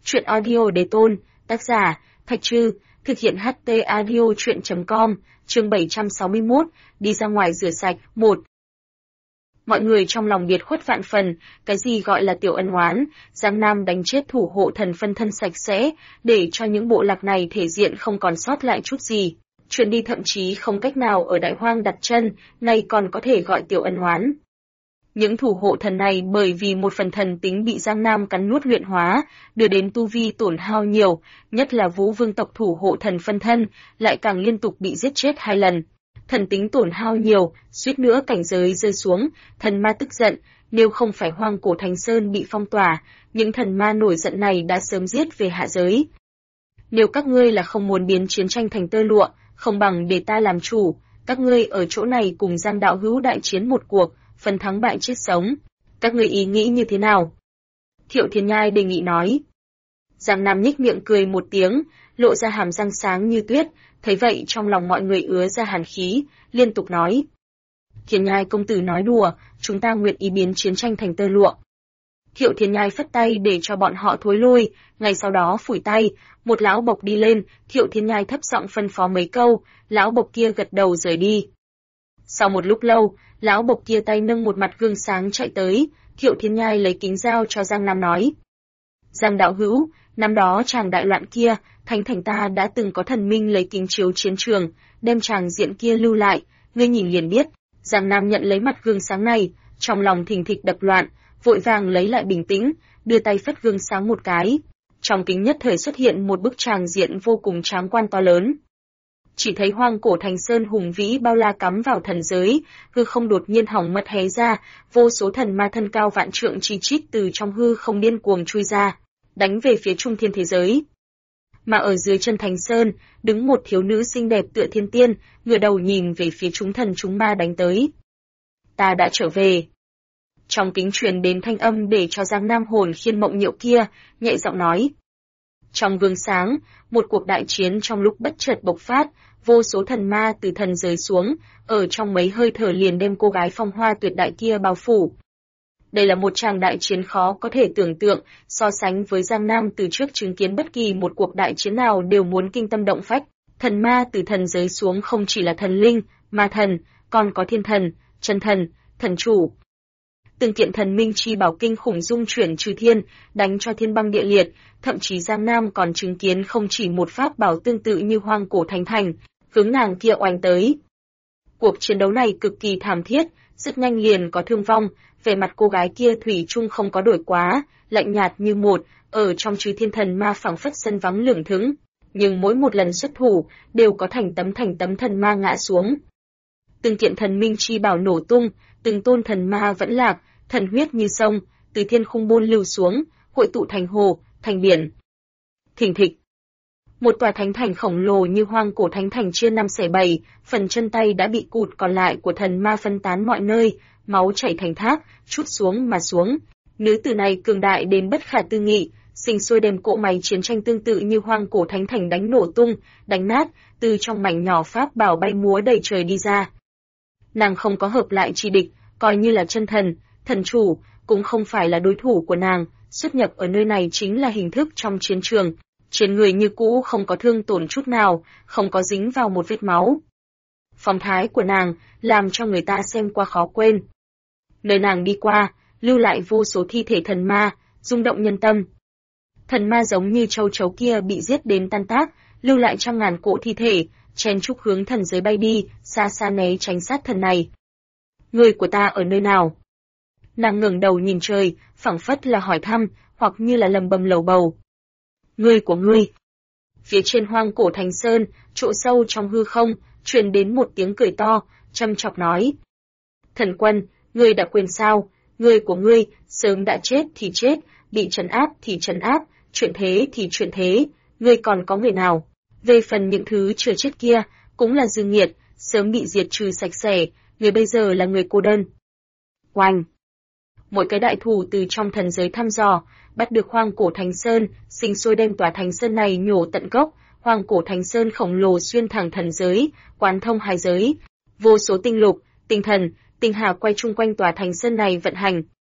Truyện audio đề tôn, tác giả, Thạch Trư, thực hiện HT Audio Truyện.com, chương 761, đi ra ngoài rửa sạch, 1. Mọi người trong lòng biệt khuất vạn phần, cái gì gọi là tiểu ân oán, Giang Nam đánh chết thủ hộ thần phân thân sạch sẽ, để cho những bộ lạc này thể diện không còn sót lại chút gì. Chuyện đi thậm chí không cách nào ở Đại Hoang đặt chân, nay còn có thể gọi tiểu ân oán. Những thủ hộ thần này bởi vì một phần thần tính bị Giang Nam cắn nuốt luyện hóa, đưa đến tu vi tổn hao nhiều, nhất là Vũ Vương tộc thủ hộ thần phân thân, lại càng liên tục bị giết chết 2 lần. Thần tính tổn hao nhiều, suýt nữa cảnh giới rơi xuống, thần ma tức giận, nếu không phải Hoang Cổ Thành Sơn bị phong tỏa, những thần ma nổi giận này đã sớm giết về hạ giới. Nếu các ngươi là không muốn biến chiến tranh thành tơ lụa, không bằng để ta làm chủ, các ngươi ở chỗ này cùng Giang đạo hữu đại chiến một cuộc, phần thắng bại chết sống. Các ngươi ý nghĩ như thế nào? Thiệu Thiên Nhai đề nghị nói. Giang Nam nhếch miệng cười một tiếng, lộ ra hàm răng sáng như tuyết, thấy vậy trong lòng mọi người ứa ra hàn khí, liên tục nói. Thiên Nhai công tử nói đùa, chúng ta nguyện ý biến chiến tranh thành tơ lụa. Thiệu Thiên Nhai phất tay để cho bọn họ thối lui, ngay sau đó phủi tay, một lão bộc đi lên, Thiệu Thiên Nhai thấp giọng phân phó mấy câu, lão bộc kia gật đầu rời đi. Sau một lúc lâu, lão bộc kia tay nâng một mặt gương sáng chạy tới, Thiệu Thiên Nhai lấy kính dao cho Giang Nam nói. Giang đạo hữu, năm đó tràng đại loạn kia, thánh thành ta đã từng có thần minh lấy kính chiếu chiến trường, đem tràng diện kia lưu lại, ngươi nhìn liền biết. Giang Nam nhận lấy mặt gương sáng này, trong lòng thình thịch đập loạn, vội vàng lấy lại bình tĩnh, đưa tay phất gương sáng một cái. Trong kính nhất thời xuất hiện một bức tràng diện vô cùng tráng quan to lớn. Chỉ thấy Hoang Cổ Thành Sơn hùng vĩ bao la cắm vào thần giới, hư không đột nhiên hỏng mất hé ra, vô số thần ma thân cao vạn trượng chi chít từ trong hư không điên cuồng chui ra, đánh về phía trung thiên thế giới. Mà ở dưới chân Thành Sơn, đứng một thiếu nữ xinh đẹp tựa thiên tiên, ngửa đầu nhìn về phía chúng thần chúng ma đánh tới. Ta đã trở về. Trong kính truyền đến thanh âm để cho Giang Nam hồn khiên mộng nhiệu kia, nhẹ giọng nói. Trong gương sáng, một cuộc đại chiến trong lúc bất chợt bộc phát, vô số thần ma từ thần giới xuống, ở trong mấy hơi thở liền đem cô gái phong hoa tuyệt đại kia bao phủ. Đây là một tràng đại chiến khó có thể tưởng tượng, so sánh với Giang Nam từ trước chứng kiến bất kỳ một cuộc đại chiến nào đều muốn kinh tâm động phách. Thần ma từ thần giới xuống không chỉ là thần linh, ma thần, còn có thiên thần, chân thần, thần chủ. Từng kiện thần minh chi bảo kinh khủng dung chuyển trừ thiên, đánh cho thiên băng địa liệt, thậm chí Giang Nam còn chứng kiến không chỉ một pháp bảo tương tự như Hoang Cổ Thành, hướng nàng kia oanh tới. Cuộc chiến đấu này cực kỳ thảm thiết, rất nhanh liền có thương vong, về mặt cô gái kia thủy chung không có đổi quá, lạnh nhạt như một, ở trong trừ thiên thần ma phảng phất sân vắng lửng thững, nhưng mỗi một lần xuất thủ, đều có thành tấm thần ma ngã xuống. Từng kiện thần minh chi bảo nổ tung, từng tôn thần ma vẫn lạc, thần huyết như sông, từ thiên khung buôn lưu xuống, hội tụ thành hồ, thành biển. Thình thịch. Một tòa thánh thành khổng lồ như Hoang Cổ Thánh Thành chia 5 xẻ 7, phần chân tay đã bị cụt còn lại của thần ma phân tán mọi nơi, máu chảy thành thác, trút xuống mà xuống. Nữ tử này cường đại đến bất khả tư nghị, sinh sôi đem cỗ máy chiến tranh tương tự như Hoang Cổ Thánh Thành đánh nổ tung, đánh nát, từ trong mảnh nhỏ pháp bảo bay múa đầy trời đi ra. Nàng không có hợp lại chi địch, coi như là chân thần, thần chủ, cũng không phải là đối thủ của nàng, xuất nhập ở nơi này chính là hình thức trong chiến trường. Trên người như cũ không có thương tổn chút nào, không có dính vào một vết máu. Phong thái của nàng làm cho người ta xem qua khó quên. Nơi nàng đi qua, lưu lại vô số thi thể thần ma, rung động nhân tâm. Thần ma giống như châu chấu kia bị giết đến tan tác, lưu lại trăm ngàn cỗ thi thể, chen chúc hướng thần giới bay đi, xa xa né tránh sát thần này. Người của ta ở nơi nào? Nàng ngẩng đầu nhìn trời, phảng phất là hỏi thăm, hoặc như là lầm bầm lầu bầu. Ngươi của ngươi. Phía trên Hoang Cổ Thành Sơn, chỗ sâu trong hư không, truyền đến một tiếng cười to, châm chọc nói. Thần quân, ngươi đã quên sao, ngươi của ngươi, sớm đã chết thì chết, bị trấn áp thì trấn áp, chuyện thế thì chuyện thế, ngươi còn có người nào? Về phần những thứ chưa chết kia, cũng là dư nghiệt, sớm bị diệt trừ sạch sẽ, ngươi bây giờ là người cô đơn. Oanh! Mỗi cái đại thủ từ trong thần giới thăm dò, bắt được Hoang Cổ Thành Sơn, sinh sôi đem tòa Thành Sơn này nhổ tận gốc. Hoang Cổ Thành Sơn khổng lồ xuyên thẳng thần giới, quán thông hai giới, vô số tinh lục, tinh thần, tinh hà quay chung quanh tòa Thành Sơn này vận hành.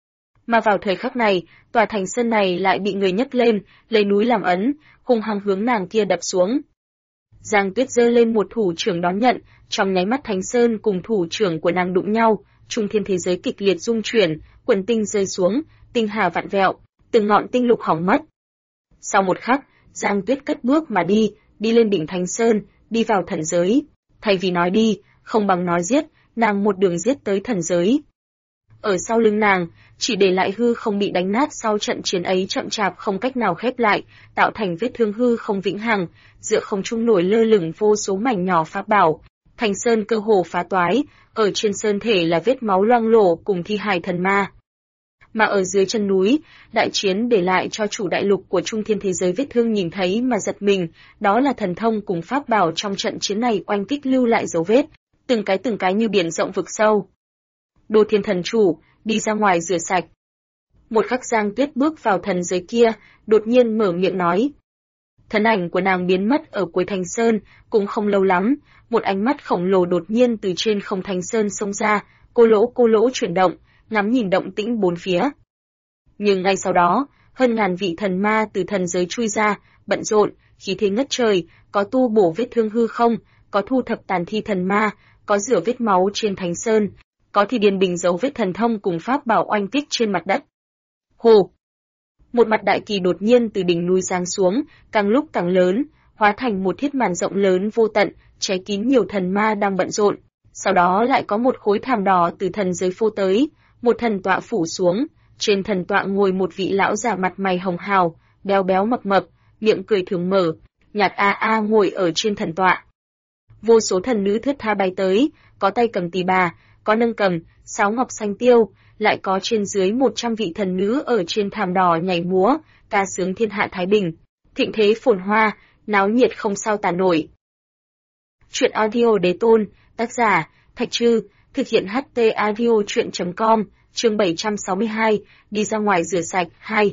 Mà vào thời khắc này, tòa thành sơn này lại bị người nhấc lên, lấy núi làm ấn, hung hăng hướng nàng kia đập xuống. Giang Tuyết giơ lên một thủ trưởng đón nhận, trong nháy mắt Thánh Sơn cùng thủ trưởng của nàng đụng nhau, trung thiên thế giới kịch liệt rung chuyển, quần tinh rơi xuống, tinh hà vặn vẹo, từng ngọn tinh lục hỏng mất. Sau một khắc, Giang Tuyết cất bước mà đi lên đỉnh Thánh Sơn, đi vào thần giới. Thay vì nói đi, không bằng nói giết, nàng một đường giết tới thần giới. Ở sau lưng nàng, chỉ để lại hư không bị đánh nát sau trận chiến ấy chậm chạp không cách nào khép lại, tạo thành vết thương hư không vĩnh hằng, giữa không trung nổi lơ lửng vô số mảnh nhỏ pháp bảo. Thành sơn cơ hồ phá toái, ở trên sơn thể là vết máu loang lổ cùng thi hài thần ma. Mà ở dưới chân núi, đại chiến để lại cho chủ đại lục của trung thiên thế giới vết thương nhìn thấy mà giật mình, đó là thần thông cùng pháp bảo trong trận chiến này oanh kích lưu lại dấu vết, từng cái như biển rộng vực sâu. Đô Thiên Thần Chủ, đi ra ngoài rửa sạch. Một khắc Giang Tuyết bước vào thần giới kia, đột nhiên mở miệng nói. Thân ảnh của nàng biến mất ở cuối thành sơn, cũng không lâu lắm, một ánh mắt khổng lồ đột nhiên từ trên không thành sơn xông ra, cô lỗ chuyển động, ngắm nhìn động tĩnh bốn phía. Nhưng ngay sau đó, hơn ngàn vị thần ma từ thần giới chui ra, bận rộn, khí thế ngất trời, có tu bổ vết thương hư không, có thu thập tàn thi thần ma, có rửa vết máu trên thánh sơn, có thì điền bình dấu vết thần thông cùng pháp bảo oanh kích trên mặt đất. Hồ! Một mặt đại kỳ đột nhiên từ đỉnh núi giáng xuống, càng lúc càng lớn, hóa thành một thiết màn rộng lớn vô tận, che kín nhiều thần ma đang bận rộn. Sau đó lại có một khối thảm đỏ từ thần giới phô tới, một thần tọa phủ xuống, trên thần tọa ngồi một vị lão già mặt mày hồng hào, béo béo mập mập, miệng cười thường mở, nhạt ngồi ở trên thần tọa. Vô số thần nữ thướt tha bay tới, có tay cầm tỳ bà, có nâng cầm, sáo ngọc xanh tiêu, lại có trên dưới 100 vị thần nữ ở trên thảm đỏ nhảy múa, ca sướng thiên hạ thái bình, thịnh thế phồn hoa, náo nhiệt không sao tả nổi. Truyện audio đế tôn, tác giả, Thạch Trư, thực hiện HT audio truyện.com, chương 762, đi ra ngoài rửa sạch, 2.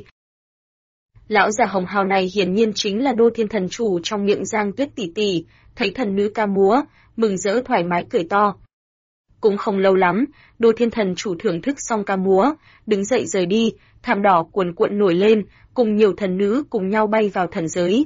Lão già hồng hào này hiển nhiên chính là Đô Thiên Thần Chủ trong miệng Giang Tuyết tỷ tỷ, thấy thần nữ ca múa, mừng rỡ thoải mái cười to. Cũng không lâu lắm, Đô Thiên Thần Chủ thưởng thức xong ca múa, đứng dậy rời đi, thảm đỏ cuồn cuộn nổi lên, cùng nhiều thần nữ cùng nhau bay vào thần giới.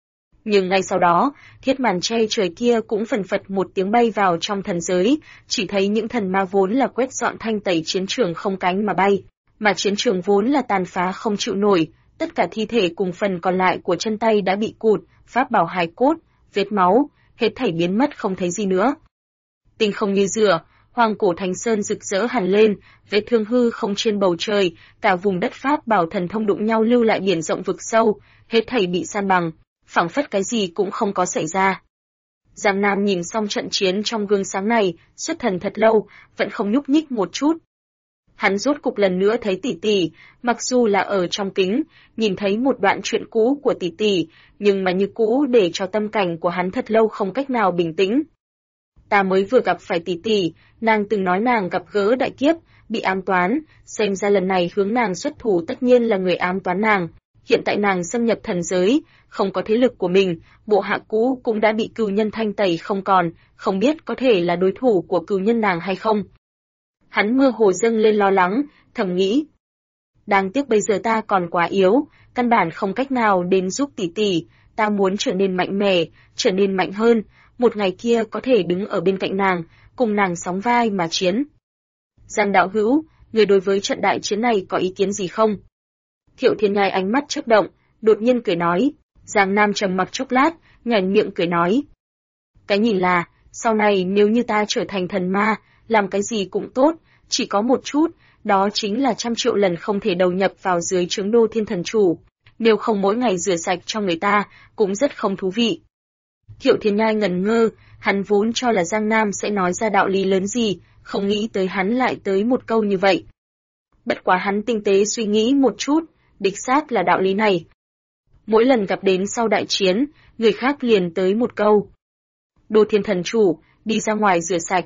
Nhưng ngay sau đó, thiết màn che trời kia cũng phần phật một tiếng bay vào trong thần giới, chỉ thấy những thần ma vốn là quét dọn thanh tẩy chiến trường không cánh mà bay, mà chiến trường vốn là tàn phá không chịu nổi, tất cả thi thể cùng phần còn lại của chân tay đã bị cụt, pháp bảo hài cốt, vết máu, hết thảy biến mất không thấy gì nữa. Tinh không như rửa, hoàng cổ Thánh Sơn rực rỡ hẳn lên, vết thương hư không trên bầu trời, cả vùng đất pháp bảo thần thông đụng nhau lưu lại biển rộng vực sâu, hết thảy bị san bằng, phảng phất cái gì cũng không có xảy ra. Giang Nam nhìn xong trận chiến trong gương sáng này, xuất thần thật lâu, vẫn không nhúc nhích một chút. Hắn rốt cục lần nữa thấy tỷ tỷ, mặc dù là ở trong kính, nhìn thấy một đoạn chuyện cũ của tỷ tỷ, nhưng mà như cũ để cho tâm cảnh của hắn thật lâu không cách nào bình tĩnh. Ta mới vừa gặp phải tỷ tỷ, nàng từng nói nàng gặp gỡ đại kiếp, bị ám toán, xem ra lần này hướng nàng xuất thủ tất nhiên là người ám toán nàng. Hiện tại nàng xâm nhập thần giới, không có thế lực của mình, bộ hạ cũ cũng đã bị cừu nhân thanh tẩy không còn, không biết có thể là đối thủ của cừu nhân nàng hay không. Hắn mơ hồ dâng lên lo lắng, thầm nghĩ. Đáng tiếc bây giờ ta còn quá yếu, căn bản không cách nào đến giúp tỷ tỷ, ta muốn trở nên mạnh mẽ, trở nên mạnh hơn, một ngày kia có thể đứng ở bên cạnh nàng, cùng nàng sóng vai mà chiến. Giang đạo hữu, người đối với trận đại chiến này có ý kiến gì không? Thiệu Thiên Nhai ánh mắt chớp động, đột nhiên cười nói. Giang Nam trầm mặc chốc lát, nhoẻn miệng cười nói. Cái nhìn là, sau này nếu như ta trở thành thần ma, làm cái gì cũng tốt, chỉ có một chút, đó chính là 100 triệu lần không thể đầu nhập vào dưới trướng Đô Thiên Thần Chủ. Nếu không mỗi ngày rửa sạch cho người ta, cũng rất không thú vị. Thiệu Thiên Nhai ngẩn ngơ, hắn vốn cho là Giang Nam sẽ nói ra đạo lý lớn gì, không nghĩ tới hắn lại tới một câu như vậy. Bất quá hắn tinh tế suy nghĩ một chút, đích xác là đạo lý này. Mỗi lần gặp đến sau đại chiến, người khác liền tới một câu. Đô Thiên Thần Chủ, đi ra ngoài rửa sạch.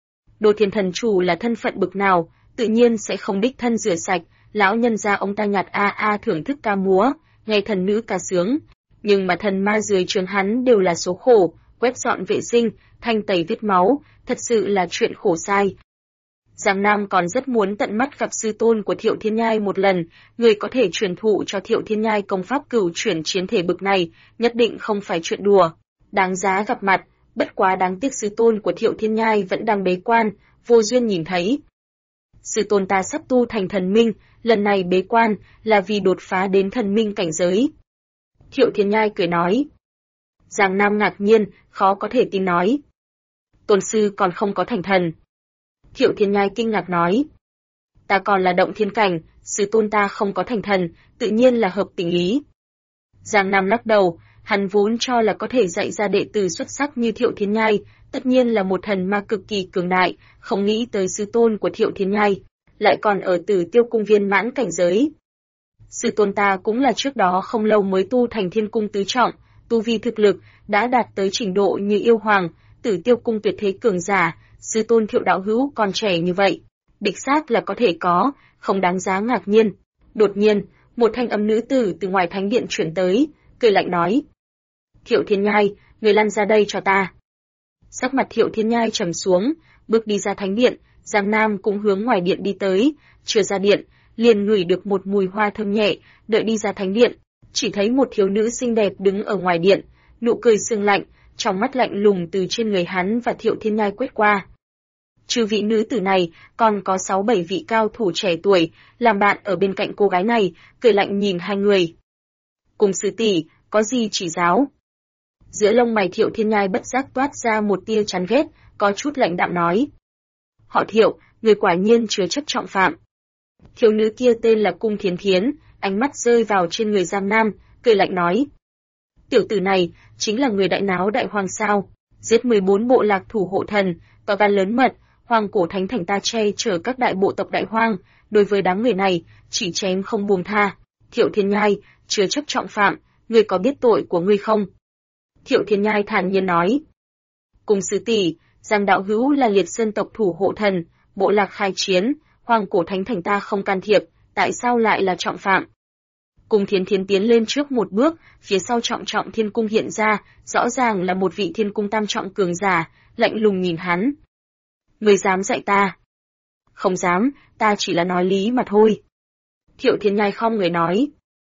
Đô Thiên Thần Chủ là thân phận bực nào, tự nhiên sẽ không đích thân rửa sạch, lão nhân gia ông ta nhạt thưởng thức ca múa, nghe thần nữ ca sướng. Nhưng mà thần ma dưới trường hắn đều là số khổ, quét dọn vệ sinh, thanh tẩy vết máu, thật sự là chuyện khổ sai. Giang Nam còn rất muốn tận mắt gặp sư tôn của Thiệu Thiên Nhai một lần, người có thể truyền thụ cho Thiệu Thiên Nhai công pháp cửu chuyển chiến thể bực này, nhất định không phải chuyện đùa. Đáng giá gặp mặt, bất quá đáng tiếc sư tôn của Thiệu Thiên Nhai vẫn đang bế quan, vô duyên nhìn thấy. Sư tôn ta sắp tu thành thần minh, lần này bế quan là vì đột phá đến thần minh cảnh giới. Thiệu Thiên Nhai cười nói. Giang Nam ngạc nhiên, khó có thể tin nói. Tôn sư còn không có thành thần. Thiệu Thiên Nhai kinh ngạc nói. Ta còn là động thiên cảnh, sư tôn ta không có thành thần, tự nhiên là hợp tình lý. Giang Nam lắc đầu, hắn vốn cho là có thể dạy ra đệ tử xuất sắc như Thiệu Thiên Nhai, tất nhiên là một thần ma cực kỳ cường đại, không nghĩ tới sư tôn của Thiệu Thiên Nhai, lại còn ở Tử Tiêu cung viên mãn cảnh giới. Sư tôn ta cũng là trước đó không lâu mới tu thành Thiên cung tứ trọng, tu vi thực lực đã đạt tới trình độ như yêu hoàng, Tử Tiêu cung tuyệt thế cường giả, sư tôn Thiệu đạo hữu còn trẻ như vậy, đích xác là có thể có, không đáng giá ngạc nhiên. Đột nhiên, một thanh âm nữ tử từ ngoài thánh điện chuyển tới, cười lạnh nói: Thiệu Thiên Nhai, người lăn ra đây cho ta. Sắc mặt Thiệu Thiên Nhai trầm xuống, bước đi ra thánh điện, Giang Nam cũng hướng ngoài điện đi tới, chưa ra điện, liền ngửi được một mùi hoa thơm nhẹ, đợi đi ra thánh điện, chỉ thấy một thiếu nữ xinh đẹp đứng ở ngoài điện, nụ cười sương lạnh, trong mắt lạnh lùng từ trên người hắn và Thiệu Thiên Nhai quét qua. Trừ vị nữ tử này, còn có 6-7 vị cao thủ trẻ tuổi, làm bạn ở bên cạnh cô gái này, cười lạnh nhìn hai người. Cùng sư tỷ, có gì chỉ giáo? Giữa lông mày Thiệu Thiên Nhai bất giác toát ra một tia chán ghét, có chút lạnh đạm nói. Họ Thiệu, người quả nhiên chứa chấp trọng phạm. Thiếu nữ kia tên là Cung Thiến Thiến, ánh mắt rơi vào trên người Giang Nam, cười lạnh nói. Tiểu tử này, chính là người đại náo đại hoàng sao, giết 14 bộ lạc thủ hộ thần, to gan lớn mật, hoàng cổ thánh thành ta che chở các đại bộ tộc đại hoang, đối với đám người này, chỉ chém không buông tha. Thiệu Thiên Nhai, chứa chấp trọng phạm, ngươi có biết tội của ngươi không? Thiệu Thiên Nhai thản nhiên nói. Cùng sư tỷ, Giang đạo hữu là liệt sơn tộc thủ hộ thần, bộ lạc khai chiến, hoàng cổ thánh thành ta không can thiệp, tại sao lại là trọng phạm? Cung Thiến Thiến tiến lên trước một bước, phía sau trọng trọng thiên cung hiện ra, rõ ràng là một vị thiên cung tam trọng cường giả, lạnh lùng nhìn hắn. Ngươi dám dạy ta? Không dám, ta chỉ là nói lý mà thôi. Thiệu Thiên Nhai khom người nói.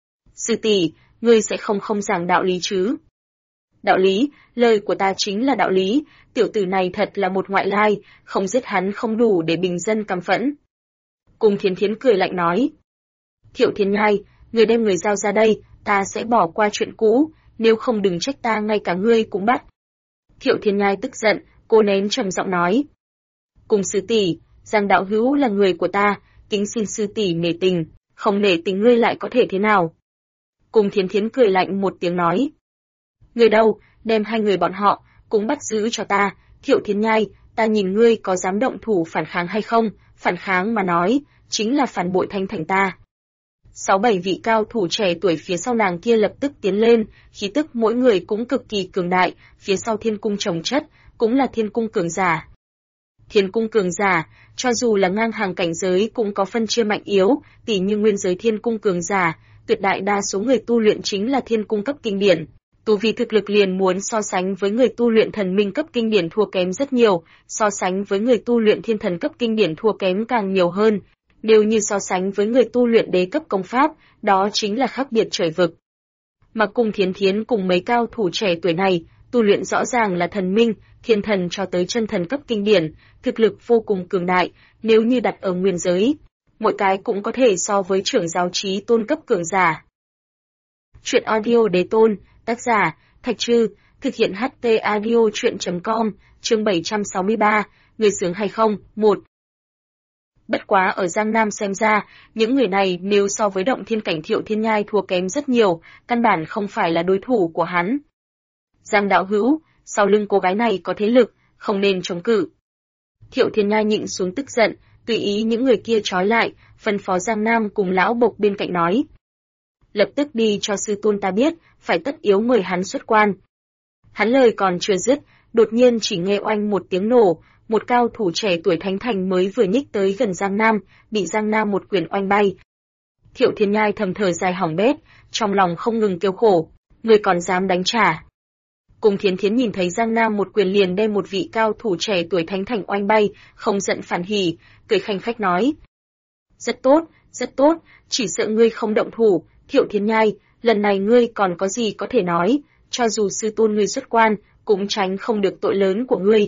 Sư tỷ, ngươi sẽ không giảng đạo lý chứ? Đạo lý, lời của ta chính là đạo lý, tiểu tử này thật là một ngoại lai, không giết hắn không đủ để bình dân căm phẫn. Cung Thiến Thiến cười lạnh nói. Thiệu Thiên Nhai, người đem người giao ra đây, ta sẽ bỏ qua chuyện cũ, nếu không đừng trách ta ngay cả ngươi cũng bắt. Thiệu Thiên Nhai tức giận, cô nén trầm giọng nói. Cùng sư tỷ, Giang đạo hữu là người của ta, kính xin sư tỷ nể tình, không nể tình ngươi lại có thể thế nào? Cung Thiến Thiến cười lạnh một tiếng nói. Người đâu, đem hai người bọn họ, cũng bắt giữ cho ta, Thiệu Thiên Nhai, ta nhìn ngươi có dám động thủ phản kháng hay không, phản kháng mà nói, chính là phản bội thánh thành ta. 6-7 vị cao thủ trẻ tuổi phía sau nàng kia lập tức tiến lên, khí tức mỗi người cũng cực kỳ cường đại, phía sau thiên cung chồng chất, cũng là thiên cung cường giả. Thiên cung cường giả, cho dù là ngang hàng cảnh giới cũng có phân chia mạnh yếu, tỉ như nguyên giới thiên cung cường giả, tuyệt đại đa số người tu luyện chính là thiên cung cấp kinh điển. Tu vi thực lực liền muốn so sánh với người tu luyện thần minh cấp kinh điển thua kém rất nhiều, so sánh với người tu luyện thiên thần cấp kinh điển thua kém càng nhiều hơn. Nếu như so sánh với người tu luyện đế cấp công pháp, đó chính là khác biệt trời vực. Mà Cung Thiến Thiến cùng mấy cao thủ trẻ tuổi này, tu luyện rõ ràng là thần minh, thiên thần cho tới chân thần cấp kinh điển, thực lực vô cùng cường đại, nếu như đặt ở nguyên giới, mỗi cái cũng có thể so với trưởng giáo chí tôn cấp cường giả. Chuyện audio đế tôn, tác giả, Thạch Trư, thực hiện HT audio chuyện.com, chương 763, người sướng hay không, 1. Bất quá ở Giang Nam xem ra, những người này nếu so với động thiên cảnh Thiệu Thiên Nhai thua kém rất nhiều, căn bản không phải là đối thủ của hắn. Giang đạo hữu, sau lưng cô gái này có thế lực, không nên chống cự. Thiệu Thiên Nhai nhịn xuống tức giận, tùy ý những người kia trói lại, phân phó Giang Nam cùng lão bộc bên cạnh nói. Lập tức đi cho sư tôn ta biết, phải tất yếu mời hắn xuất quan. Hắn lời còn chưa dứt, đột nhiên chỉ nghe oanh một tiếng nổ, một cao thủ trẻ tuổi thánh thành mới vừa nhích tới gần Giang Nam, bị Giang Nam một quyền oanh bay. Thiệu Thiên Nhai thầm thở dài hỏng bét, trong lòng không ngừng kêu khổ, người còn dám đánh trả. Cung Thiến Thiến nhìn thấy Giang Nam một quyền liền đem một vị cao thủ trẻ tuổi thánh thành oanh bay, không giận phản hỉ, cười khanh khách nói. Rất tốt, chỉ sợ ngươi không động thủ, Thiệu Thiên Nhai, lần này ngươi còn có gì có thể nói, cho dù sư tôn ngươi xuất quan, cũng tránh không được tội lớn của ngươi.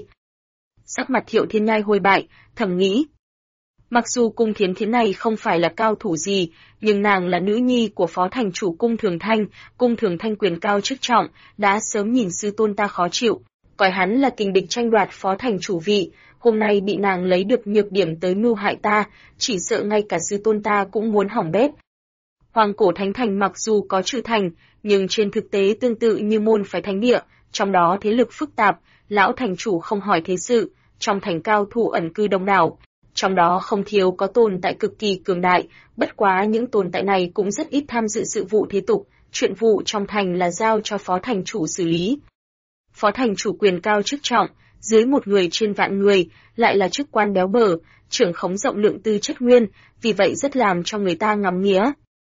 Sắc mặt Thiệu Thiên Nhai hôi bại, thầm nghĩ. Mặc dù Cung Thiến Thiến này không phải là cao thủ gì, nhưng nàng là nữ nhi của phó thành chủ Cung Thường Thanh quyền cao chức trọng, đã sớm nhìn sư tôn ta khó chịu, coi hắn là kình địch tranh đoạt phó thành chủ vị, hôm nay bị nàng lấy được nhược điểm tới mưu hại ta, chỉ sợ ngay cả sư tôn ta cũng muốn hỏng bét. Hoàng cổ thánh thành mặc dù có chữ thành, nhưng trên thực tế tương tự như môn phái thánh địa, trong đó thế lực phức tạp, lão thành chủ không hỏi thế sự, trong thành cao thủ ẩn cư đông đảo. Trong đó không thiếu có tồn tại cực kỳ cường đại, bất quá những tồn tại này cũng rất ít tham dự sự vụ thế tục, chuyện vụ trong thành là giao cho phó thành chủ xử lý. Phó thành chủ quyền cao chức trọng, dưới một người trên vạn người, lại là chức quan béo bở, trưởng khống rộng lượng tư chất nguyên, vì vậy rất làm cho người ta ngắm nghía.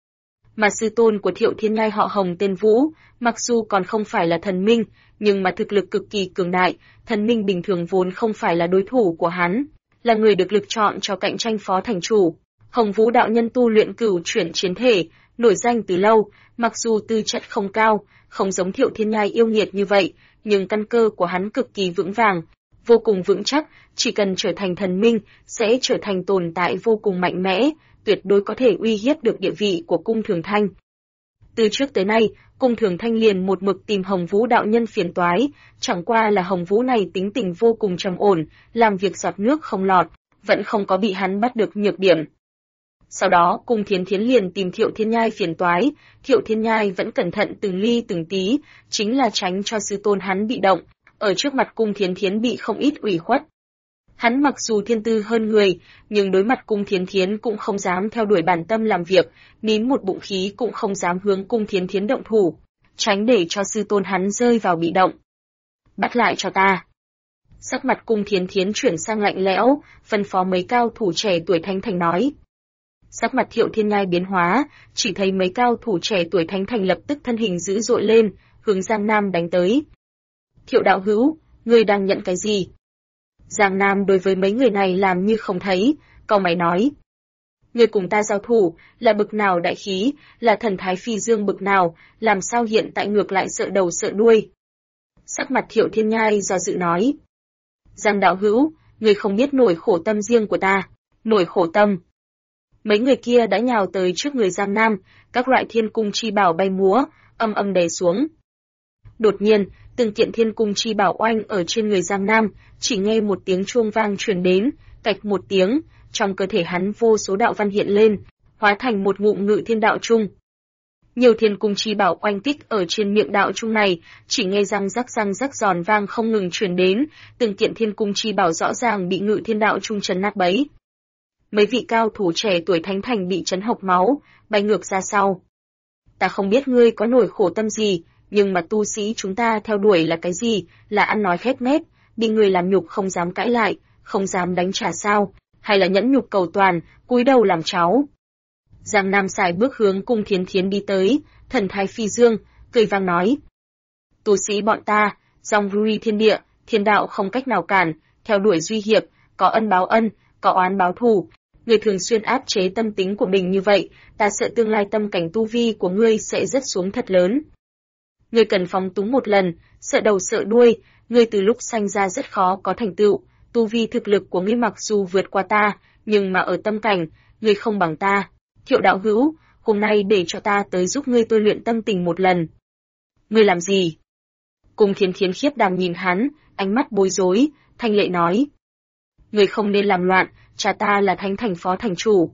Mà sư tôn của Thiệu Thiên Nhai họ Hồng tên Vũ, mặc dù còn không phải là thần minh, nhưng mà thực lực cực kỳ cường đại, thần minh bình thường vốn không phải là đối thủ của hắn, là người được lựa chọn cho cạnh tranh phó thành chủ. Hồng Vũ đạo nhân tu luyện cửu chuyển chiến thể, nổi danh từ lâu, mặc dù tư chất không cao, không giống Thiệu Thiên Nhai yêu nghiệt như vậy, nhưng căn cơ của hắn cực kỳ vững vàng, vô cùng vững chắc, chỉ cần trở thành thần minh, sẽ trở thành tồn tại vô cùng mạnh mẽ, tuyệt đối có thể uy hiếp được địa vị của Cung Thường Thanh. Từ trước tới nay, Cung Thường Thanh liền một mực tìm Hồng Vũ đạo nhân phiền toái, chẳng qua là Hồng Vũ này tính tình vô cùng trầm ổn, làm việc giọt nước không lọt, vẫn không có bị hắn bắt được nhược điểm. Sau đó, Cung Thiến Thiến liền tìm Thiệu Thiên Nhai phiền toái, Thiệu Thiên Nhai vẫn cẩn thận từng ly từng tí, chính là tránh cho sư tôn hắn bị động, ở trước mặt Cung Thiến Thiến bị không ít ủy khuất. Hắn mặc dù thiên tư hơn người, nhưng đối mặt Cung Thiến Thiến cũng không dám theo đuổi bản tâm làm việc, nín một bụng khí cũng không dám hướng Cung Thiến Thiến động thủ, tránh để cho sư tôn hắn rơi vào bị động. Bắt lại cho ta. Sắc mặt Cung Thiến Thiến chuyển sang lạnh lẽo, phân phó mấy cao thủ trẻ tuổi thánh thành nói. Sắc mặt Thiệu Thiên Nhai biến hóa, chỉ thấy mấy cao thủ trẻ tuổi thánh thành lập tức thân hình dữ dội lên, hướng Giang Nam đánh tới. Thiệu đạo hữu, ngươi đang nhận cái gì? Giang Nam đối với mấy người này làm như không thấy, cau mày nói. Ngươi cùng ta giao thủ, là bực nào đại khí, là thần thái phi dương bực nào, làm sao hiện tại ngược lại sợ đầu sợ đuôi? Sắc mặt Thiệu Thiên Nhai do dự nói. Giang đạo hữu, ngươi không biết nổi khổ tâm riêng của ta, nổi khổ tâm. Mấy người kia đã nhào tới trước người Giang Nam, các loại thiên cung chi bảo bay múa, âm âm đè xuống. Đột nhiên, từng kiện thiên cung chi bảo oanh ở trên người Giang Nam, chỉ nghe một tiếng chuông vang truyền đến, cạch một tiếng, trong cơ thể hắn vô số đạo văn hiện lên, hóa thành một ngụm ngự thiên đạo trung. Nhiều thiên cung chi bảo oanh kích ở trên miệng đạo trung này, chỉ nghe răng rắc giòn vang không ngừng truyền đến, từng kiện thiên cung chi bảo rõ ràng bị ngự thiên đạo trung trấn nát bấy. Mấy vị cao thủ trẻ tuổi thánh thành bị chấn hộc máu, bay ngược ra sau. Ta không biết ngươi có nổi khổ tâm gì, nhưng mà tu sĩ chúng ta theo đuổi là cái gì, là ăn nói khép nép, bị người làm nhục không dám cãi lại, không dám đánh trả sao, hay là nhẫn nhục cầu toàn, cúi đầu làm cháu. Giang Nam xài bước hướng Cung Thiến Thiến đi tới, thần thái phi dương, cười vang nói. Tu sĩ bọn ta, dòng rui thiên địa, thiên đạo không cách nào cản, theo đuổi duy hiệp, có ân báo ân, có oán báo thù. Người thường xuyên áp chế tâm tính của mình như vậy, ta sợ tương lai tâm cảnh tu vi của ngươi sẽ rớt xuống thật lớn. Ngươi cần phóng túng một lần, sợ đầu sợ đuôi, ngươi từ lúc sanh ra rất khó có thành tựu, tu vi thực lực của ngươi mặc dù vượt qua ta, nhưng mà ở tâm cảnh, ngươi không bằng ta. Thiệu đạo hữu, hôm nay để cho ta tới giúp ngươi tôi luyện tâm tình một lần. Ngươi làm gì? Cung Thiến Thiến khiếp đảm nhìn hắn, ánh mắt bối rối, thanh lệ nói. Ngươi không nên làm loạn, cha ta là thánh thành phó thành chủ.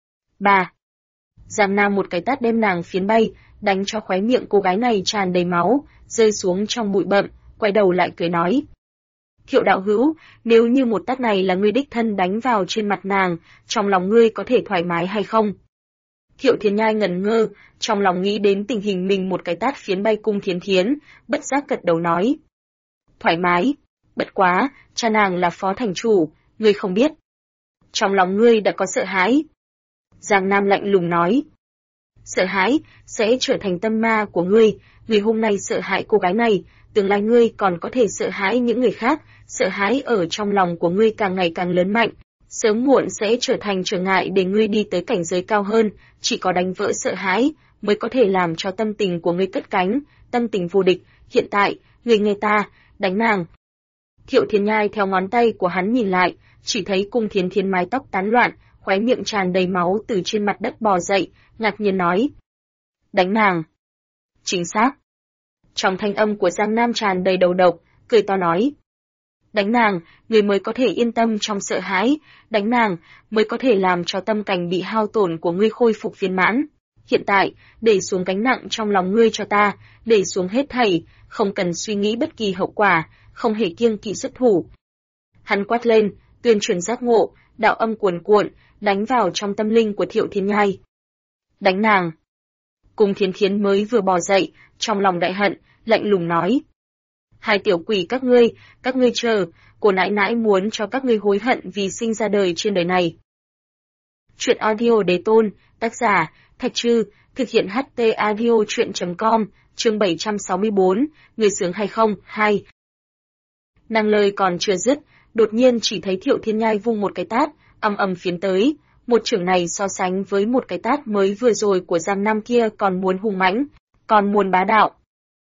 Bà. Giang Nam một cái tát đem nàng phiến bay, đánh cho khóe miệng cô gái này tràn đầy máu, rơi xuống trong bụi bậm, quay đầu lại cười nói. Thiệu đạo hữu, nếu như một tát này là ngươi đích thân đánh vào trên mặt nàng, trong lòng ngươi có thể thoải mái hay không? Thiệu Thiên Nhai ngẩn ngơ, trong lòng nghĩ đến tình hình mình một cái tát phiến bay Cung Thiến Thiến, bất giác gật đầu nói. Thoải mái, bất quá, cha nàng là phó thành chủ, ngươi không biết. Trong lòng ngươi đã có sợ hãi. Giang Nam lạnh lùng nói. Sợ hãi sẽ trở thành tâm ma của ngươi, ngươi hôm nay sợ hãi cô gái này, tương lai ngươi còn có thể sợ hãi những người khác, sợ hãi ở trong lòng của ngươi càng ngày càng lớn mạnh, sớm muộn sẽ trở thành trở ngại để ngươi đi tới cảnh giới cao hơn, chỉ có đánh vỡ sợ hãi mới có thể làm cho tâm tình của ngươi cất cánh, tâm tình vô địch. Hiện tại, ngươi nghe ta, đánh nàng. Thiệu Thiên Nhai theo ngón tay của hắn nhìn lại, chỉ thấy Cung Thiến Thiến mái tóc tán loạn, khóe miệng tràn đầy máu từ trên mặt đất bò dậy, ngạc nhiên nói: đánh nàng. Chính xác. Trong thanh âm của Giang Nam tràn đầy đầu độc, cười to nói: đánh nàng, người mới có thể yên tâm trong sợ hãi, đánh nàng mới có thể làm cho tâm cảnh bị hao tổn của ngươi khôi phục viên mãn. Hiện tại, để xuống gánh nặng trong lòng ngươi cho ta, để xuống hết thảy, không cần suy nghĩ bất kỳ hậu quả, không hề kiêng kỵ xuất thủ. Hắn quát lên, tuyên truyền giác ngộ, đạo âm cuồn cuộn, đánh vào trong tâm linh của Thiệu Thiên Nhai. Đánh nàng. Cung Thiến Thiến mới vừa bò dậy, trong lòng đại hận, lạnh lùng nói: hai tiểu quỷ các ngươi chờ, cô nãi nãi muốn cho các ngươi hối hận vì sinh ra đời trên đời này. Truyện audio Đế Tôn, tác giả Thạch Trư, thực hiện HT audio truyện.com, chương 764, người sướng hay không, 2. Nàng lời còn chưa dứt, đột nhiên chỉ thấy Thiệu Thiên Nhai vung một cái tát, ầm ầm phiến tới, một chưởng này so sánh với một cái tát mới vừa rồi của Giang Nam kia còn muốn hùng mãnh, còn muốn bá đạo.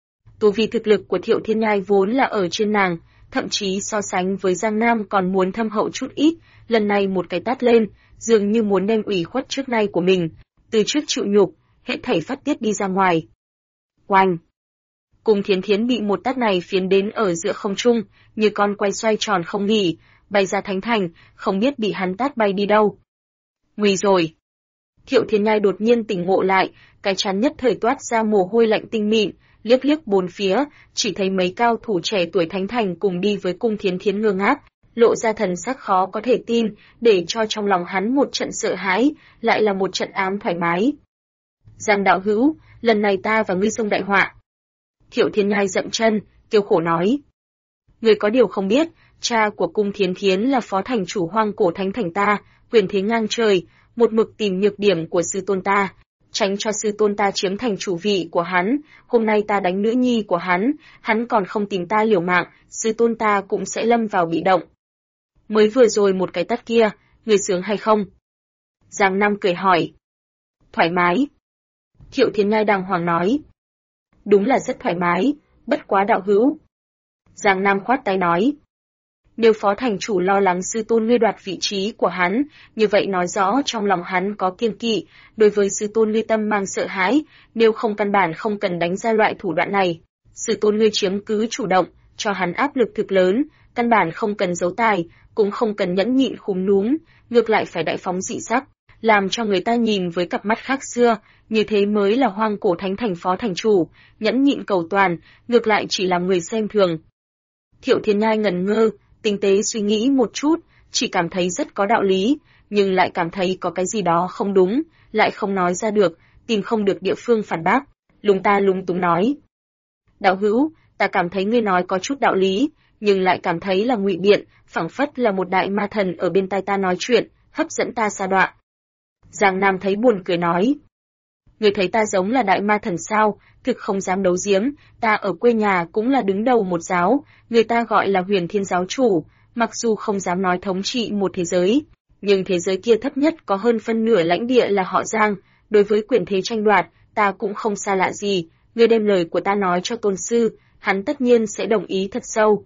Tu vi thực lực của Thiệu Thiên Nhai vốn là ở trên nàng, thậm chí so sánh với Giang Nam còn muốn thâm hậu chút ít, lần này một cái tát lên, dường như muốn đem ủy khuất trước nay của mình, từ trước chịu nhục, hết thảy phát tiết đi ra ngoài. Oanh! Cung Thiến Thiến bị một tát này phiến đến ở giữa không trung, như con quay xoay tròn không nghỉ, bay ra thánh thành, không biết bị hắn tát bay đi đâu. Nguy rồi! Thiệu Thiên Nhai đột nhiên tỉnh ngộ lại, cái trán nhất thời toát ra mồ hôi lạnh tinh mịn, liếc liếc bốn phía, chỉ thấy mấy cao thủ trẻ tuổi thánh thành cùng đi với Cung Thiến Thiến ngơ ngác, lộ ra thần sắc khó có thể tin, để cho trong lòng hắn một trận sợ hãi, lại là một trận ám thoải mái. Giang đạo hữu, lần này ta và ngươi xông đại họa. Thiệu Thiên Nhai dậm chân, kêu khổ nói: ngươi có điều không biết, cha của Cung Thiến Thiến là phó thành chủ Hoang Cổ Thánh Thành ta, quyền thế ngang trời, một mực tìm nhược điểm của sư tôn ta, tránh cho sư tôn ta chiếm thành chủ vị của hắn, hôm nay ta đánh nữ nhi của hắn còn không tìm ta liều mạng, sư tôn ta cũng sẽ lâm vào bị động. Mới vừa rồi một cái tát kia, người sướng hay không? Giang Nam cười hỏi. Thoải mái. Thiệu Thiên Nhai đàng hoàng nói. Đúng là rất thoải mái, bất quá đạo hữu. Giang Nam khoát tay nói. Nếu phó thành chủ lo lắng sư tôn ngươi đoạt vị trí của hắn, như vậy nói rõ trong lòng hắn có kiêng kỵ, đối với sư tôn ngươi tâm mang sợ hãi, nếu không căn bản không cần đánh ra loại thủ đoạn này. Sư tôn ngươi chiếm cứ chủ động, cho hắn áp lực thực lớn, căn bản không cần giấu tài, cũng không cần nhẫn nhịn khúm núm, ngược lại phải đại phóng dị sắc, làm cho người ta nhìn với cặp mắt khác xưa, như thế mới là Hoang Cổ Thánh Thành phó thành chủ, nhẫn nhịn cầu toàn, ngược lại chỉ làm người xem thường. Thiệu Thiên Nhai ngần ngơ, tinh tế suy nghĩ một chút, chỉ cảm thấy rất có đạo lý, nhưng lại cảm thấy có cái gì đó không đúng, lại không nói ra được, tìm không được địa phương phản bác, lúng túng nói. Đạo hữu, ta cảm thấy ngươi nói có chút đạo lý, nhưng lại cảm thấy là ngụy biện, phảng phất là một đại ma thần ở bên tai ta nói chuyện, hấp dẫn ta sa đọa. Giang Nam thấy buồn cười nói. Ngươi thấy ta giống là đại ma thần sao, thực không dám đấu giếm, ta ở quê nhà cũng là đứng đầu một giáo, người ta gọi là Huyền Thiên giáo chủ, mặc dù không dám nói thống trị một thế giới, nhưng thế giới kia thấp nhất có hơn phân nửa lãnh địa là họ Giang, đối với quyền thế tranh đoạt, ta cũng không xa lạ gì, ngươi đem lời của ta nói cho tôn sư, hắn tất nhiên sẽ đồng ý thật sâu.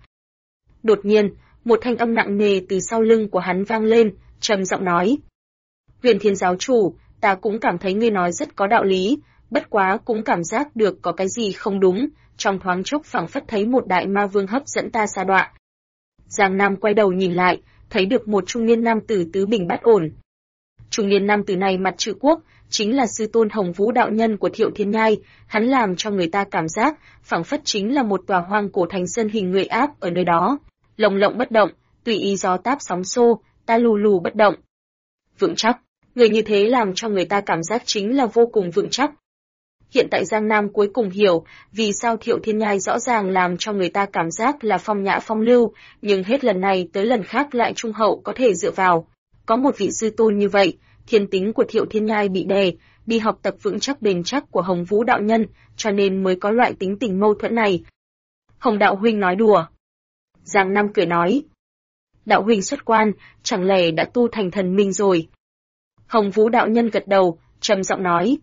Đột nhiên, một thanh âm nặng nề từ sau lưng của hắn vang lên, trầm giọng nói. Huyền Thiên giáo chủ, ta cũng cảm thấy ngươi nói rất có đạo lý, bất quá cũng cảm giác được có cái gì không đúng, trong thoáng chốc phảng phất thấy một đại ma vương hấp dẫn ta sa đọa. Giang Nam quay đầu nhìn lại, thấy được một trung niên nam tử tứ bình bát ổn. Trung niên nam tử này mặt trự quốc, chính là sư tôn Hồng Vũ đạo nhân của Thiệu Thiên Nhai, hắn làm cho người ta cảm giác phảng phất chính là một tòa hoang cổ thành sơn hình người áp ở nơi đó, lồng lộng bất động, tùy ý gió táp sóng xô, ta lù lù bất động. Vững chắc, người như thế làm cho người ta cảm giác chính là vô cùng vững chắc. Hiện tại Giang Nam cuối cùng hiểu vì sao Thiệu Thiên Nhai rõ ràng làm cho người ta cảm giác là phong nhã phong lưu, nhưng hết lần này tới lần khác lại trung hậu có thể dựa vào. Có một vị sư tôn như vậy, thiên tính của Thiệu Thiên Nhai bị đè, đi học tập vững chắc bền chắc của Hồng Vũ đạo nhân, cho nên mới có loại tính tình mâu thuẫn này. Hồng đạo huynh nói đùa. Giang Nam cười nói. Đạo huynh xuất quan, chẳng lẽ đã tu thành thần minh rồi? Hồng Vũ đạo nhân gật đầu, trầm giọng nói.